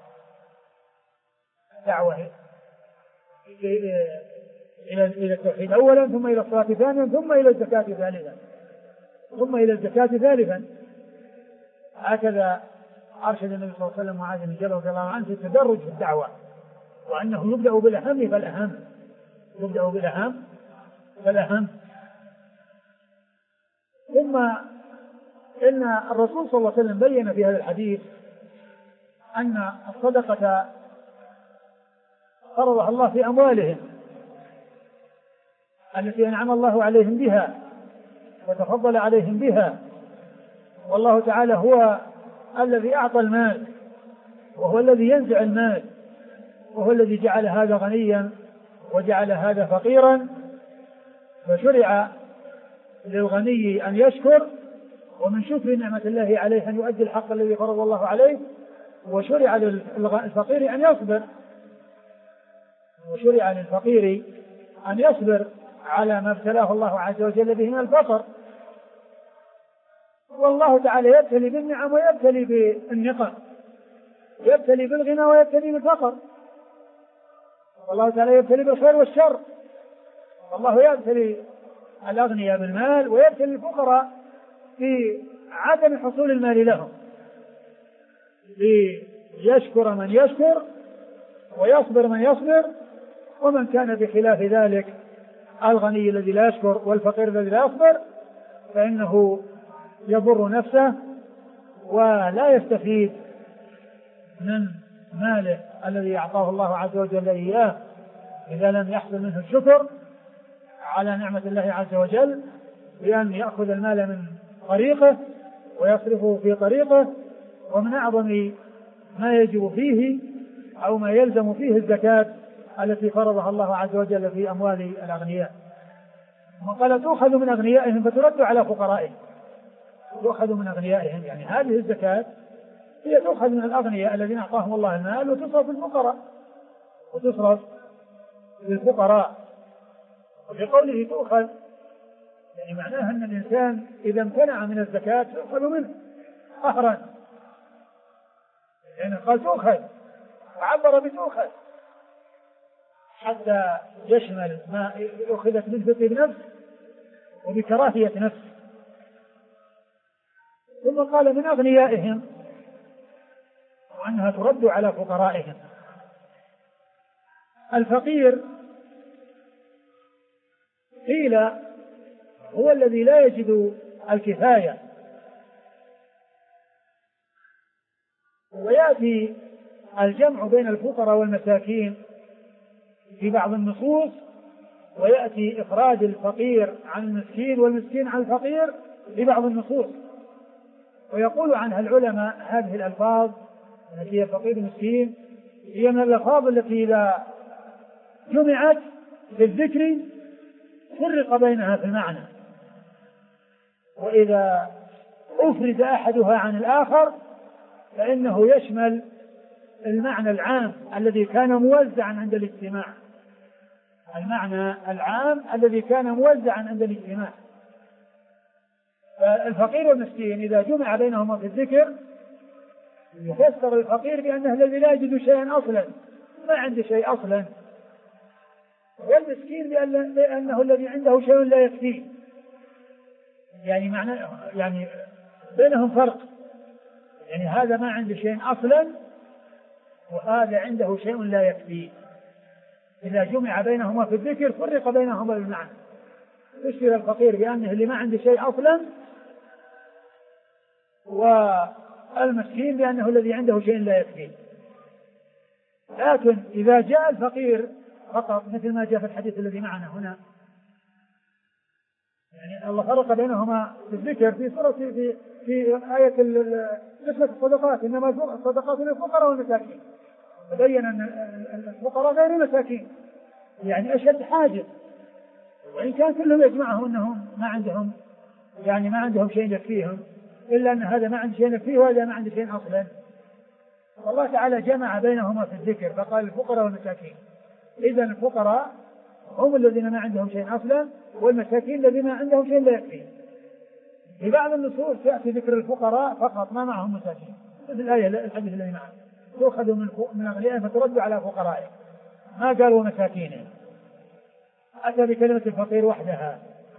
إلى التوحيد أولا، ثم إلى الصلاة ثانيا، ثم إلى الزكاة ثالثا، ثم إلى الزكاة ثالثا. هكذا أرشد النبي صلى الله عليه وسلم معاذ بن جبل رضي الله عنه في التدرج في الدعوة، وأنه يبدأ بالأهم فالأهم، يبدأ بالأهم فالأهم. ثم إن الرسول صلى الله عليه وسلم بين في هذا الحديث أن الصدقة فرضها الله في أموالهم التي أنعم الله عليهم بها وتفضل عليهم بها، والله تعالى هو الذي أعطى المال، وهو الذي ينزع المال، وهو الذي جعل هذا غنيا وجعل هذا فقيرا. فشرع للغني أن يشكر، ومن شكر نعمة الله عليه أن يؤدي الحق الذي فرض الله عليه، وشرع للفقير أن يصبر، وشرع للفقير أن يصبر على ما ابتلاه الله عز وجل به من الفقر. والله تعالى يبتلي بالنعم ويبتلي بالنقم، يبتلي بالغنى ويبتلي بالفقر، والله تعالى يبتلي بالخير والشر. والله يبتلي الأغنياء بالمال ويبتلي الفقراء في عدم حصول المال لهم، ليشكر من يشكر ويصبر من يصبر. ومن كان بخلاف ذلك، الغني الذي لا يشكر والفقير الذي لا يصبر، فإنه يضر نفسه ولا يستفيد من ماله الذي أعطاه الله عز وجل إياه إذا لم يحصل منه الشكر على نعمة الله عز وجل، بأن يأخذ المال من طريقه ويصرفه في طريقه. ومن أعظم ما يجب فيه أو ما يلزم فيه الزكاة التي فرضها الله عز وجل في أموال الأغنياء. وقال: تؤخذ من أغنيائهم فترد على فقرائهم. تؤخذ من أغنيائهم، يعني هذه الزكاة هي تؤخذ من الأغنياء الذين أعطاهم الله المال وتصرف للفقراء، وتصرف للفقراء. وفي قوله تؤخذ يعني معناها أن الإنسان إذا امتنع من الزكاة تؤخذ منه قهرا، يعني قال تؤخذ وعبر بتؤخذ حتى يشمل ما أخذت منه بطيب نفس وبكراهية نفس. ثم قال: من أغنيائهم، وأنها ترد على فقرائهم. الفقير قيل هو الذي لا يجد الكفاية، ويأتي الجمع بين الفقراء والمساكين في بعض النصوص، ويأتي إفراد الفقير عن المسكين والمسكين عن الفقير في بعض النصوص. ويقول عنها العلماء هذه الألفاظ التي هي فقير المسكين هي من الألفاظ التي إذا جمعت بالذكر فرق بينها في المعنى، وإذا أفرد أحدها عن الآخر فإنه يشمل المعنى العام الذي كان موزعا عند الاجتماع، المعنى العام الذي كان موزعا عند الاجتماع. فالفقير والمسكين إذا جمع بينهما في الذكر يفسر الفقير بأنه الذي لا يجد شيئا أصلا، ما عنده شيء أصلا، والمسكين بأنه الذي عنده شيء لا يكفيه. يعني بينهم فرق، يعني هذا ما عنده شيء أصلا وهذا عنده شيء لا يكفيه. إذا جمع بينهما في الذكر فرق بينهما بالمعنى، يشير الفقير بأنه اللي ما عنده شيء أصلا، والمسكين بأنه الذي عنده شيء لا يكفيه. لكن إذا جاء الفقير فقط مثل ما جاء في الحديث الذي معنا هنا، يعني الله فرق بينهما في الذكر في سورة في آية قسمة الصدقات، إنما الصدقات للفقراء والمساكين، وبين أن الفقراء غير المساكين يعني أشد حاجة، وإن كان كلهم يجمعهم أنهم ما عندهم شيء يكفيهم، إلا أن هذا ما عنده شيء يكفيه وهذا ما عنده شيء أصلا. والله تعالى جمع بينهما في الذكر فقال الفقراء والمساكين. إذن الفقراء هم الذين ما عندهم شيء أصلا، والمساكين الذين ما عندهم شيء لا يكفي. في بعض النصوص تأتي ذكر الفقراء فقط ما معهم مساكين، مثل الآية الحديث الذي معنا تؤخذ من أغنيائهم فترد على فقرائهم، ما قالوا مساكينهم، أتى بكلمة الفقير وحدها.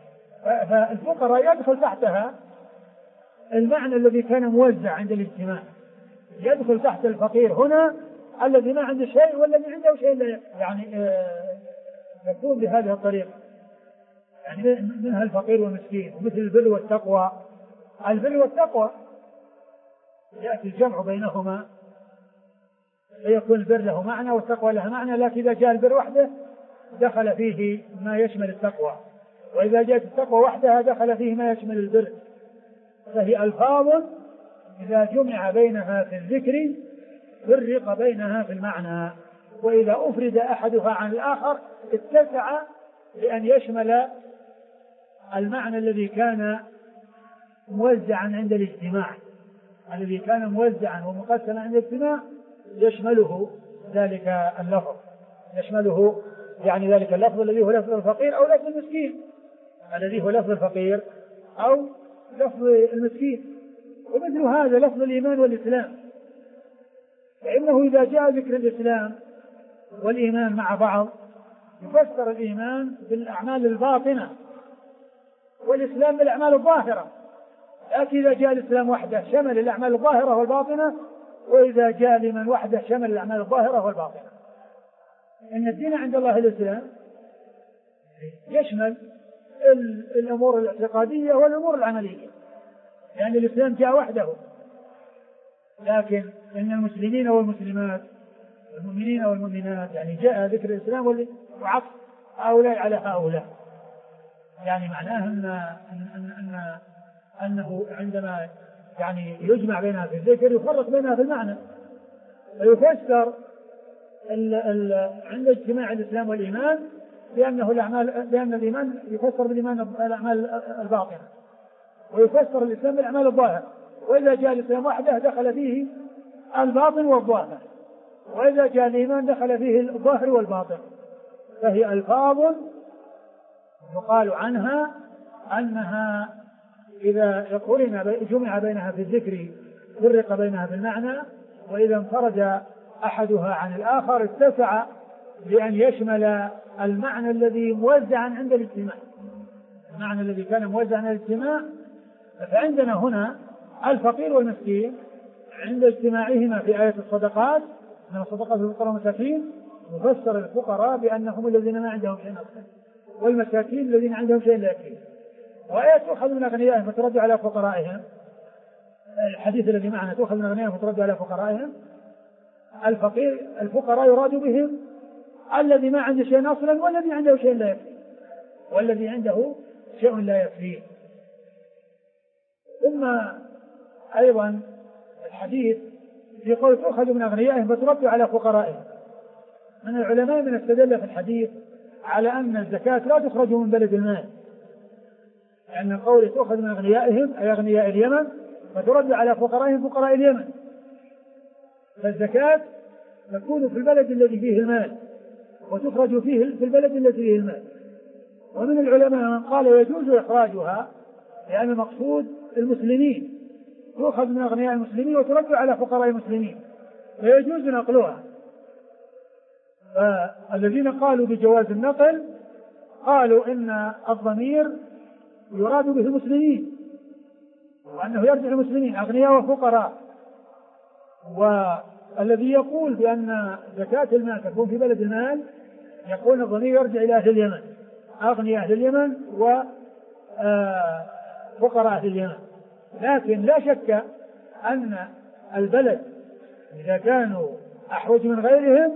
فالفقراء يدخل تحتها المعنى الذي كان موزع عند الاجتماع، يدخل تحت الفقير هنا الذي ما عنده شيء والذي عنده شيء يعني يكون بهذه الطريقة، يعني منها الفقير والمسكين. ومثل البر والتقوى، البر والتقوى يأتي الجمع بينهما فيكون البر له معنى والتقوى له معنى، لكن إذا جاء البر وحده دخل فيه ما يشمل التقوى، وإذا جاءت التقوى وحدها دخل فيه ما يشمل البر. فهي ألفاظ إذا جمع بينها في الذكر فرق بينها في المعنى، وإذا أفرد أحدها عن الآخر اتسع لأن يشمل المعنى الذي كان موزعا عند الاجتماع، الذي كان موزعا ومقسما عند الاجتماع يشمله ذلك اللفظ، يشمله يعني ذلك اللفظ الذي هو لفظ الفقير أو لفظ المسكين، الذي هو لفظ الفقير أو لفظ المسكين. ومثل هذا لفظ الإيمان والإسلام، فإنه إذا جاء ذكر الإسلام والإيمان مع بعض يفسر الإيمان بالأعمال الباطنة والإسلام بالأعمال الظاهرة، لكن إذا جاء الإسلام وحده شمل الأعمال الظاهرة والباطنة، وإذا جاء الإيمان وحده شمل الأعمال الظاهرة والباطنة. إن الدين عند الله الإسلام يشمل الأمور الاعتقادية والأمور العملية، يعني الإسلام جاء وحده، لكن إن المسلمين والمسلمات والمؤمنين والمؤمنات يعني جاء ذكر الإسلام وعطف هؤلاء على هؤلاء، يعني معناه أنه عندما يعني يجمع بينها في الذكر يفرق بينها في المعنى، ويفسر عند اجتماع الإسلام والإيمان بأن الإيمان يفسر بالإيمان الأعمال الباطنة، ويفسر الإسلام بالأعمال الظاهرة، وإذا جاء الإسلام وحده دخل فيه الباطن والظاهر، وإذا جاء الإيمان دخل فيه الظاهر والباطن. فهي ألفاظ يقال عنها أنها إذا جمع بينها في الذكر فرق بينها في المعنى، وإذا انفرد أحدها عن الآخر اتسع لأن يشمل المعنى الذي موزعا عند الاجتماع، المعنى الذي كان موزعا عند الاجتماع. فعندنا هنا الفقير والمسكين عند اجتماعهما في آية الصدقات، إنما الصدقات للفقراء والمساكين، يفسر الفقراء بأنهم الذين ما عندهم شيء أصلا، والمساكين الذين عندهم شيء لا يكفي. وآية تؤخذ من أغنيائهم فترد على فقرائهم، الحديث الذي معنا تؤخذ من أغنيائهم فترد على فقرائهم. الفقراء يراد بهم الذي ما عنده شيء أصلا والذي عنده شيء لا يكفي، والذي عنده شيء لا يكفيه. ثم أيضا الحديث في قول تؤخذ من أغنيائهم فترد على فقرائهم، من العلماء من استدل في الحديث على أن الزكاة لا تخرج من بلد المال، لأن قول تؤخذ من أغنيائهم أي أغنياء اليمن فترد على فقرائهم فقراء اليمن، فالزكاة تكون في البلد الذي فيه المال وتخرج فيه في البلد الذي فيه المال. ومن العلماء من قال يجوز إخراجها لأن المقصود المسلمين، تؤخذ من أغنياء المسلمين وترد على فقراء المسلمين فيجوز نقلها. فالذين قالوا بجواز النقل قالوا إن الضمير يراد به المسلمين، وأنه يرجع المسلمين أغنياء وفقراء. والذي يقول بأن زكاة المال تكون في بلد المال يقول الضمير يرجع إلى أهل اليمن، أغنياء أهل اليمن وفقراء أهل اليمن. لكن لا شك أن البلد إذا كانوا أحوج من غيرهم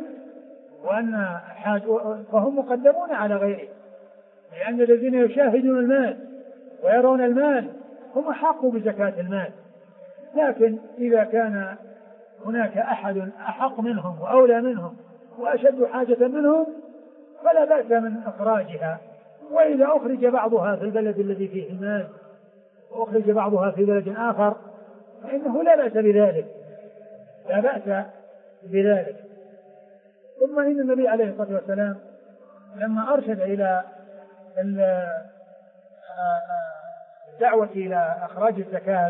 فهم مقدمون على غيرهم، لأن الذين يشاهدون المال ويرون المال هم أحق بزكاة المال. لكن إذا كان هناك أحد أحق منهم وأولى منهم وأشد حاجة منهم فلا بأس من إخراجها. وإذا أخرج بعضها في البلد الذي فيه المال وأخرج بعضها في بلد آخر فإنه لا بأس بذلك، لا بأس بذلك. ثم إن النبي عليه الصلاة والسلام لما أرشد إلى الدعوة إلى إخراج الزكاة،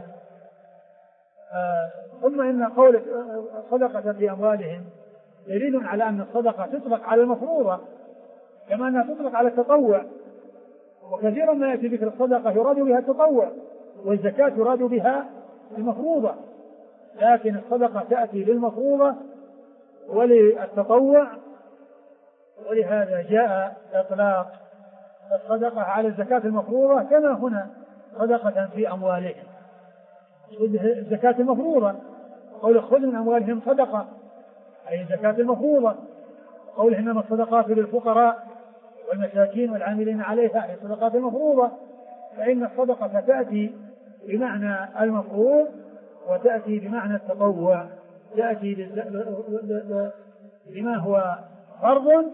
ثم إن قول صدقة في أموالهم دليل على أن الصدقة تطلق على المفروضة كما أنها تطلق على التطوع، وكثيرا ما يأتي ذكر الصدقة يراد بها التطوع والزكاة يراد بها المفروضة، لكن الصدقة تأتي للمفروضة وللتطوع، ولهذا جاء إطلاق الصدقة على الزكاة المفروضة كما هنا صدقة في أموالهم، الزكاة المفروضة. قول خذ من أموالهم صدقة أي الزكاة المفروضة، قول إنما الصدقات للفقراء والمساكين والعاملين عليها أي الصدقات المفروضة، فإن الصدقة تأتي بمعنى المفروض وتأتي بمعنى التطوع، تأتي بما هو فرض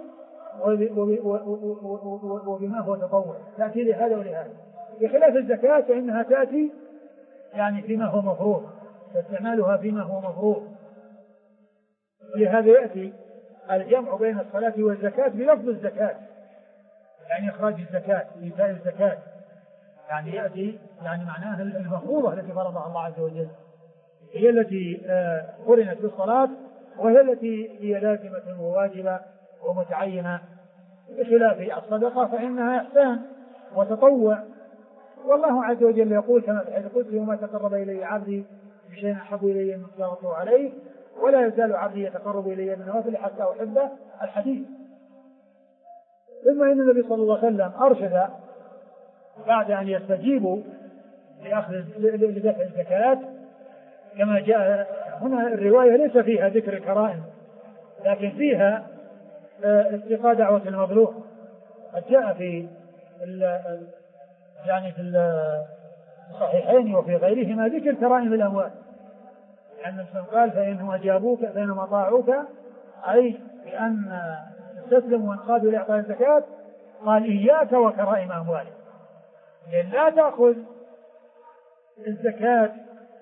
وبما هو تطوع، تأتي لهذا ولهذا، بخلاف الزكاة فإنها تأتي يعني فيما هو مفروض، استعمالها فيما هو مفروض. ولهذا يأتي الجمع بين الصلاة والزكاة بلفظ الزكاة، يعني إخراج الزكاة، إيتاء الزكاة، يعني يأتي يعني معناها المفروضة التي فرضها الله عز وجل، هي التي قرنت بالصلاة وهي التي هي لازمة وواجبة ومتعينة، بخلاف الصدقة فإنها إحسان وتطوع. والله عز وجل يقول كما في الحديث القدسي: وما تقرب إلي عبدي بشيء أحب إلي مما افترضته عليه ولا يزال عبدي يتقرب إلي بالنوافل حتى أحبه، الحديث. ثم إن النبي صلى الله عليه وسلم أرشد بعد أن يستجيبوا لدفع الزكاة، كما جاء هنا الرواية ليس فيها ذكر الكرائم لكن فيها استقاء دعوة المظلوم. قد جاء في يعني في الصحيحين وفي غيرهما ذكر كرائم الأموال، لأن الإنسان قال: فإنهم أجابوك فإنهم أطاعوك، أي بأن استسلموا وانقادوا لإعطاء الزكاة. قال: إياك وكرائم أموالك، لأن لا تأخذ الزكاة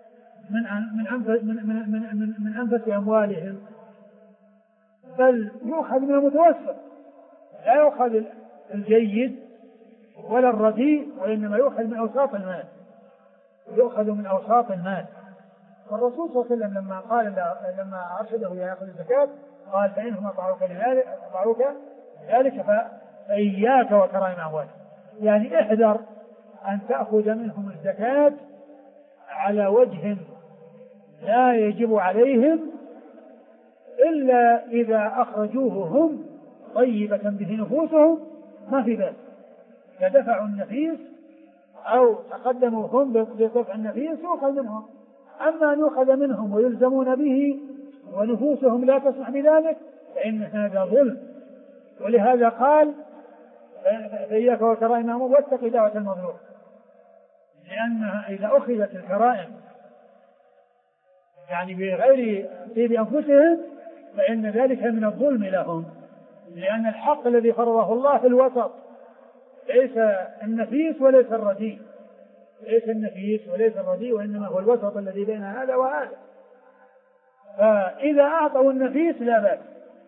من أنفس أموالهم، بل يؤخذ من المتوسط، لا يؤخذ الجيد ولا الرديء، وإنما يؤخذ من أوساط المال، يؤخذ من أوساط المال. والرسول صلى الله عليه وسلم لما أرشده إلى يأخذ الزكاة قال: فإنهم أطاعوك لذلك فإياك وكرائم أموالك، يعني احذر أن تأخذ منهم الزكاة على وجه لا يجب عليهم إلا إذا أخرجوه هم طيبة به نفوسهم، ما في بأس، فدفعوا النفيس أو تقدموا هم بدفع النفيس يؤخذ منهم. أما أن يؤخذ منهم ويلزمون به ونفوسهم لا تسمح بذلك فإن هذا ظلم. ولهذا قال: فإياك وكرائم أموالهم واتق دعوة المظلوم، لأنها إذا أخذت الكرائم يعني بغير طيب أنفسهم فإن ذلك من الظلم لهم، لأن الحق الذي فرضه الله في الوسط، ليس النفيس وليس الرديء، ليس النفيس وليس الرديء، وإنما هو الوسط الذي بين هذا وهذا. فإذا أعطوا النفيس لا بأس،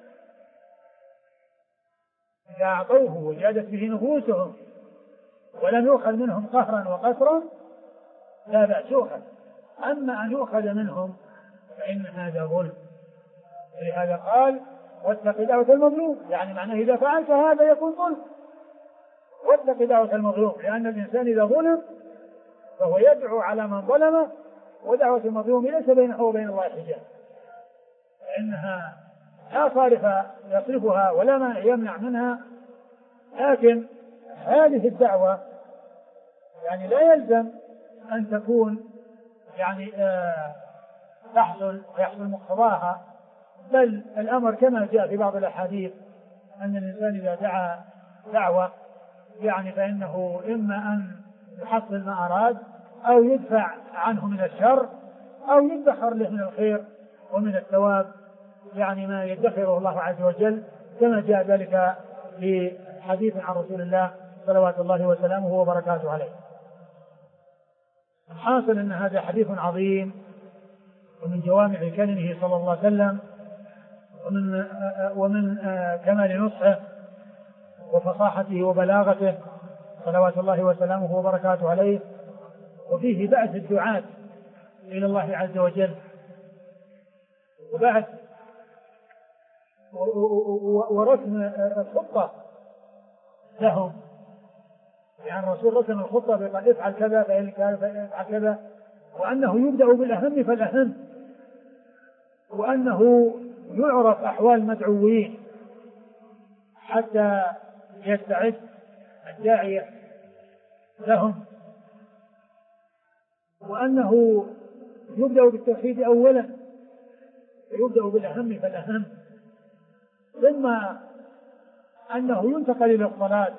إذا أعطوه وجادت به نفوسهم ولم يؤخذ منهم قهرا وقسرا لا بأس يؤخذ. أما أن يؤخذ منهم فإن هذا ظلم. ولهذا قال: واتق دعوة المظلوم، يعني معناه إذا فعلت هذا يكون ظلم. واتق دعوة المظلوم، لأن الإنسان إذا ظلم فهو يدعو على من ظلمه، ودعوة المظلوم ليس بينه وبين الله حجاب، فإنها لا صارف يصرفها ولا مانع يمنع منها. لكن هذه الدعوة يعني لا يلزم أن تكون يعني يحصل مقتضاها بل الأمر كما جاء في بعض الأحاديث أن الإنسان إذا دعا دعوة يعني فإنه إما أن يحصل ما أراد أو يدفع عنه من الشر أو يدخر له من الخير ومن الثواب يعني ما يدخره الله عز وجل، كما جاء ذلك في حديث عن رسول الله صلوات الله وسلامه وبركاته عليه. الحاصل أن هذا حديث عظيم ومن جوامع كلمه صلى الله عليه وسلم ومن كمال نصحه وفصاحته وبلاغته صلوات الله وسلامه وبركاته عليه، وفيه بعث الدعاة إلى الله عز وجل وبعث ورسم الخطة لهم، يعني الرسول رسم الخطة بقال افعل كذا فافعل كذا، وأنه يبدأ بالأهم فالأهم، وأنه يعرف أحوال المدعوين حتى يستعد الداعية لهم، وأنه يبدأ بالتوحيد أولا ويبدأ بالأهم فالأهم، ثم أنه ينتقل إلى الصلاة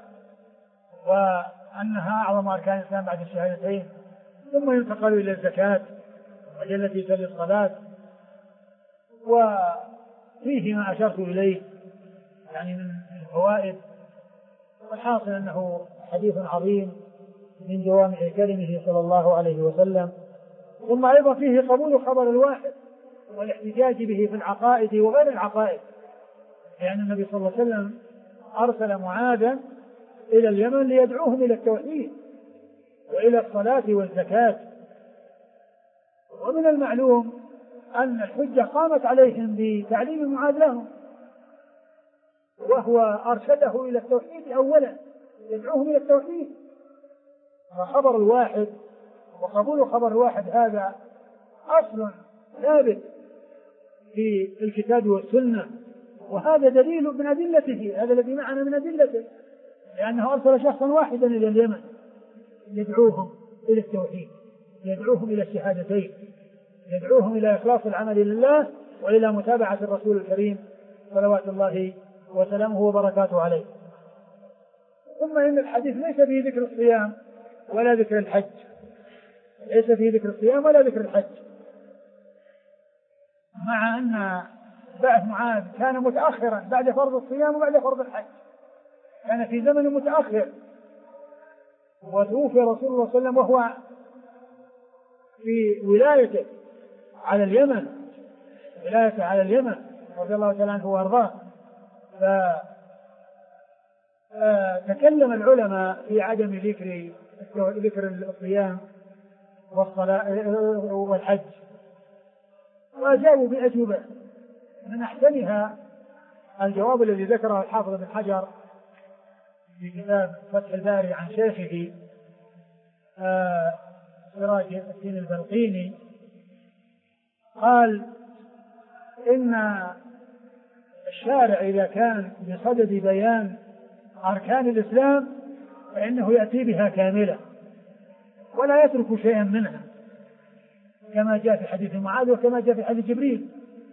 وأنها أعظم أركان الإسلام بعد الشهادتين، ثم ينتقل إلى الزكاة وهي التي تلي الصلاة، وفيه ما أشرت إليه يعني من الفوائد. والحاصل أنه حديث عظيم من جوامع كلمه صلى الله عليه وسلم. ثم أيضا فيه قبول خبر الواحد والاحتجاج به في العقائد وغير العقائد، يعني النبي صلى الله عليه وسلم أرسل معاذا إلى اليمن ليدعوهم إلى التوحيد وإلى الصلاة والزكاة، ومن المعلوم أن الحجة قامت عليهم بتعليم معاذ لهم، وهو أرشده إلى التوحيد أولا، يدعوهم إلى التوحيد. فخبر الواحد وقبول خبر الواحد هذا أصل ثابت في الكتاب والسنة، وهذا دليل من أدلته، هذا الذي معنا من أدلته، لأنه أرسل شخصا واحدا إلى اليمن يدعوهم إلى التوحيد، يدعوهم إلى الشهادتين، يدعوهم إلى إخلاص العمل لله وإلى متابعة الرسول الكريم صلوات الله وسلامه وبركاته عليه. ثم إن الحديث ليس فيه ذكر الصيام ولا ذكر الحج، ليس فيه ذكر الصيام ولا ذكر الحج، مع أن بعث معاذ كان متأخرا بعد فرض الصيام وبعد فرض الحج، كان في زمن متأخر، وتوفي رسول الله صلى الله عليه وسلم وهو في ولايته على اليمن، ولايته على اليمن رضي الله تعالى عنه وارضاه. فتكلم العلماء في عدم ذكر الصيام والصلاة والحج، وأجابوا بأجوبة من أحسنها الجواب الذي ذكره الحافظ بن حجر في كتاب فتح الباري عن شيخه سراج الدين البلقيني، قال إن الشارع إذا كان بصدد بيان أركان الإسلام فإنه يأتي بها كاملة ولا يترك شيئا منها، كما جاء في حديث معاذ وكما جاء في حديث جبريل،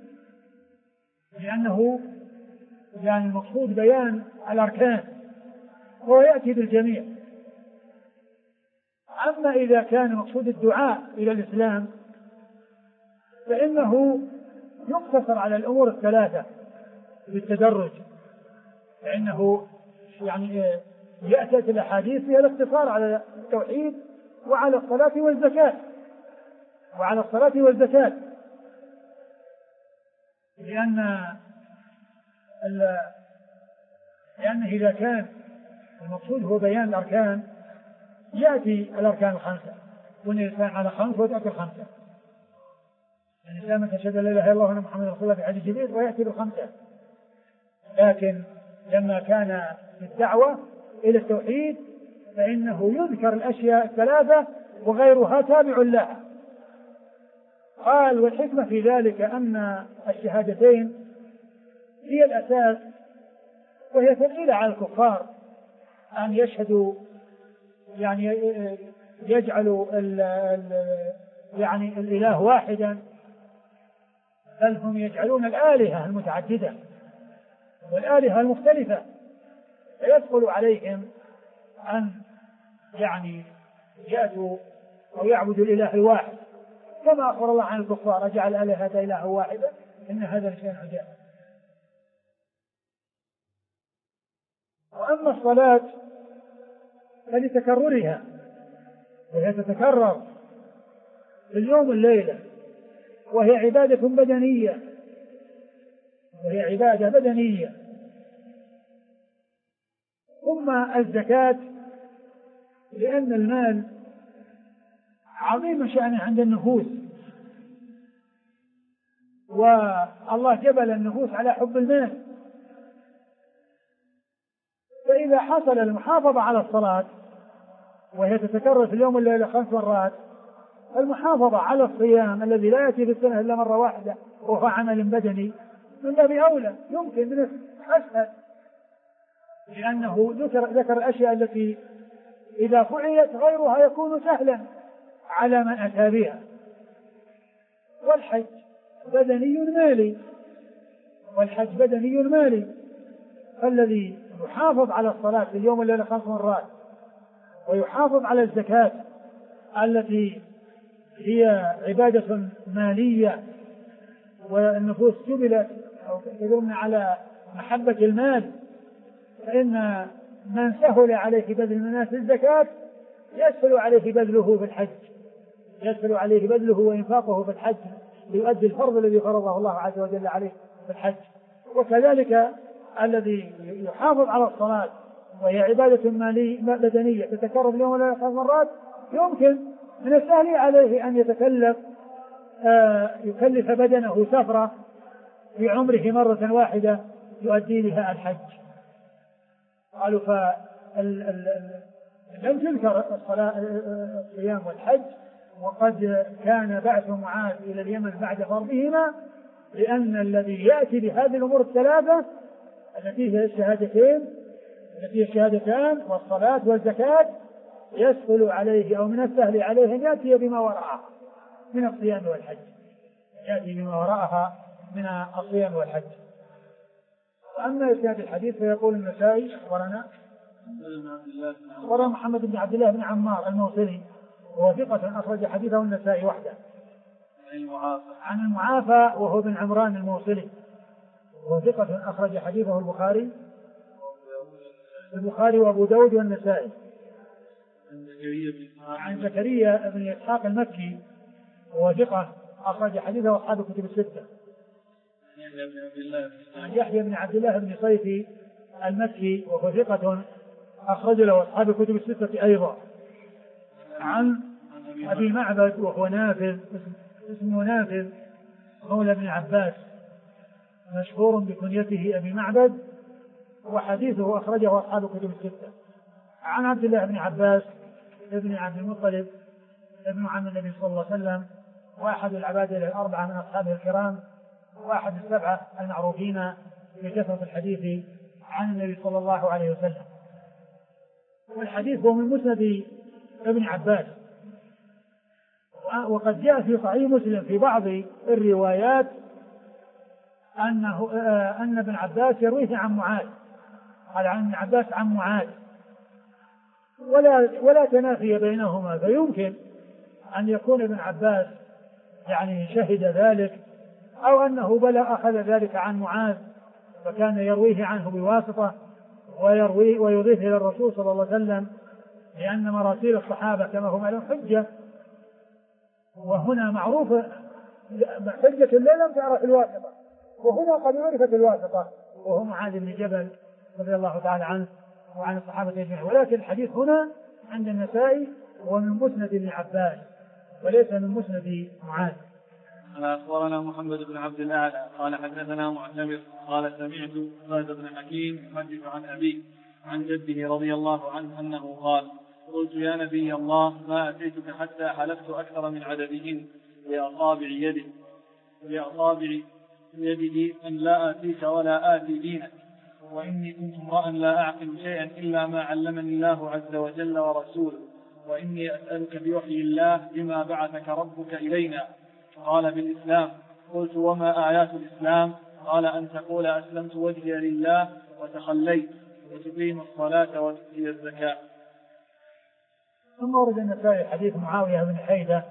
لأنه يعني المقصود بيان الأركان وهو يأتي بالجميع. أما إذا كان مقصود الدعاء إلى الإسلام فإنه يقتصر على الأمور الثلاثة بالتدرج، فإنه يعني يأتي الأحاديث فيها الاقتصار على التوحيد وعلى الصلاة والزكاة لأن إذا كان المقصود هو بيان الأركان يأتي الأركان الخمسة، وأن الإنسان على خمس وتأتي الخمسة، الإنسان من تشهد لا إله إلا الله وأن محمد رسول الله في حديث جبريل ويأتي بالخمسة. لكن لما كان في الدعوة إلى التوحيد فإنه يذكر الأشياء الثلاثة وغيرها تابع لها. قال والحكمة في ذلك أن الشهادتين هي الأساس، وهي ثقيلة على الكفار أن يشهدوا، يعني يجعلوا يعني الإله واحدا، بل هم يجعلون الآلهة المتعددة والآلهة المختلفة، فيدخل عليهم أن يعني يأتوا أو يعبدوا الإله الواحد، كما أخبر الله عن الكفار أجعل الآلهة إله واحدا إن هذا لشيء عجاب. وأما الصلاة فلتكررها، وهي تتكرر في اليوم والليلة، وهي عبادة بدنية، وهي عبادة بدنية. ثم الزكاة، لأن المال عظيم شأنه عند النفوس، والله جبل النفوس على حب المال، فإذا حصل المحافظة على الصلاة وهي تتكرر في اليوم والليلة 5 مرات، المحافظة على الصيام الذي لا يأتي في السنة إلا مرة واحدة وهو عمل بدني من باب أولى، يمكن من أسهل، لأنه ذكر الأشياء التي إذا فعلت غيرها يكون سهلا على من أتى بها. والحج بدني مالي، والحج بدني مالي، فالذي يحافظ على الصلاة في اليوم والليلة 5 مرات، ويحافظ على الزكاة التي هي عبادة مالية، والنفوس جبلت أو تدلنا على محبة المال، فإن من سهل عليه بذل الناس الزكاة يسهل عليه بذله في الحج، يسهل عليه بذله وإنفاقه في الحج ليؤدي الفرض الذي فرضه الله عز وجل عليه في الحج. وكذلك الذي يحافظ على الصلاة وهي عبادة بدنية تتكرر اليوم ولا 5 مرات، يمكن من السهل عليه أن يكلف بدنه سفرة في عمره مرة واحدة يؤدي بها الحج. قالوا لم تذكر الصيام والحج، وقد كان بعث معاذ إلى اليمن بعد فرضهما، لأن الذي يأتي بهذه الأمور الثلاثة التي هي الشهادتان والصلاة والزكاة يسهل عليه أو من السهل عليه أن يأتي بما وراءها من الصيام والحج، يأتي بما وراءها من الصيام والحج. وأما إسناد الحديث فيقول النسائي أخبرنا محمد بن عبد الله بن عمار الموصلي، وهو ثقة أخرج حديثه النسائي وحده. عن المعافى وهو بن عمران الموصلي، وهو ثقة أخرج حديثه البخاري وأبو داود والنسائي. عن زكريا بن إسحاق المكي، وهو ثقة أخرج حديثه أصحاب الكتب الستة. عن يحيى بن عبد الله بن صيفي المكي، وهو ثقة أخرج له أصحاب الكتب الستة أيضا. عن أبي معبد وهو نافذ، اسمه نافذ مولى بن عباس، مشهور بكنيته أبي معبد، وحديثه أخرجه أصحاب الكتب الستة. عن عبد الله بن عباس ابن عبد المطلب ابن عم النبي صلى الله عليه وسلم، وأحد العباد الأربعة من أصحابه الكرام، وأحد السبعة المعروفين بكثرة الحديث عن النبي صلى الله عليه وسلم. والحديث هو من مسند ابن عباس، وقد جاء في صحيح مسلم في بعض الروايات أن ابن عباس يرويه عن معاذ، قال عن ابن عباس عن معاذ، ولا تنافي بينهما، فيمكن أن يكون ابن عباس يعني شهد ذلك، أو أنه أخذ ذلك عن معاذ فكان يرويه عنه بواسطة ويضيف إلى الرسول صلى الله عليه وسلم، لأن مراسيل الصحابة كما هو معلوم حجة، وهنا معروفة حجة لا لم تعرف الواسطة، وهنا قد عرفت الواسطة وهو معاذ بن جبل رضي الله تعالى عنه وعن الصحابة أجمعين. ولكن الحديث هنا عند النسائي هو من مسند ابن عباس وليس من مسند معاذ. أخبرنا محمد بن عبد الأعلى قال حدثنا معتمر قال سمعت عبادة بن حكيم يحدث عن أبيه عن جده رضي الله عنه أنه قال: قلت يا نبي الله ما أتيتك حتى حلفت أكثر من عددهن بأصابع يده أن لا آتيك ولا آتي دينك، وإني كنت امرأ لا أعقل شيئا إلا ما علمني الله عز وجل ورسوله، وإني أسألك بوحي الله بما بعثك ربك إلينا. قال: بالإسلام. قلت وما آيات الإسلام؟ قال أن تقول أسلمت وجهي لله وتخليت وتقيم الصلاة وتؤتي الزكاة. ثم ورد النسائي حديث معاوية بن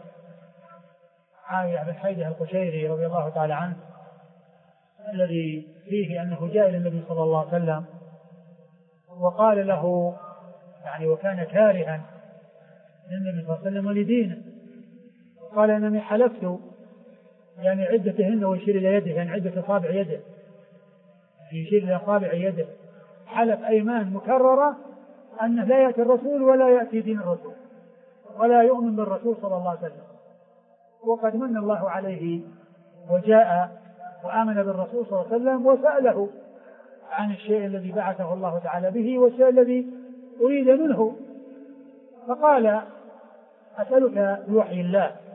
حيدة القشيري رضي الله تعالى عنه الذي فيه أنه جاء إلى النبي صلى الله عليه وسلم وقال له يعني وكان كارها للنبي صلى الله عليه وسلم ولدينه، قال إنني حلفت يعني عدتهن ويشير إلى يده يعني عدة أصابع يده يشير إلى أصابع يده، حلف أيمان مكررة أنه لا يأتي الرسول ولا يأتي دين الرسول ولا يؤمن بالرسول صلى الله عليه وسلم، وقد من الله عليه وجاء وآمن بالرسول صلى الله عليه وسلم وسأله عن الشيء الذي بعثه الله تعالى به والشيء الذي أريد منه، فقال أسألك بوحي الله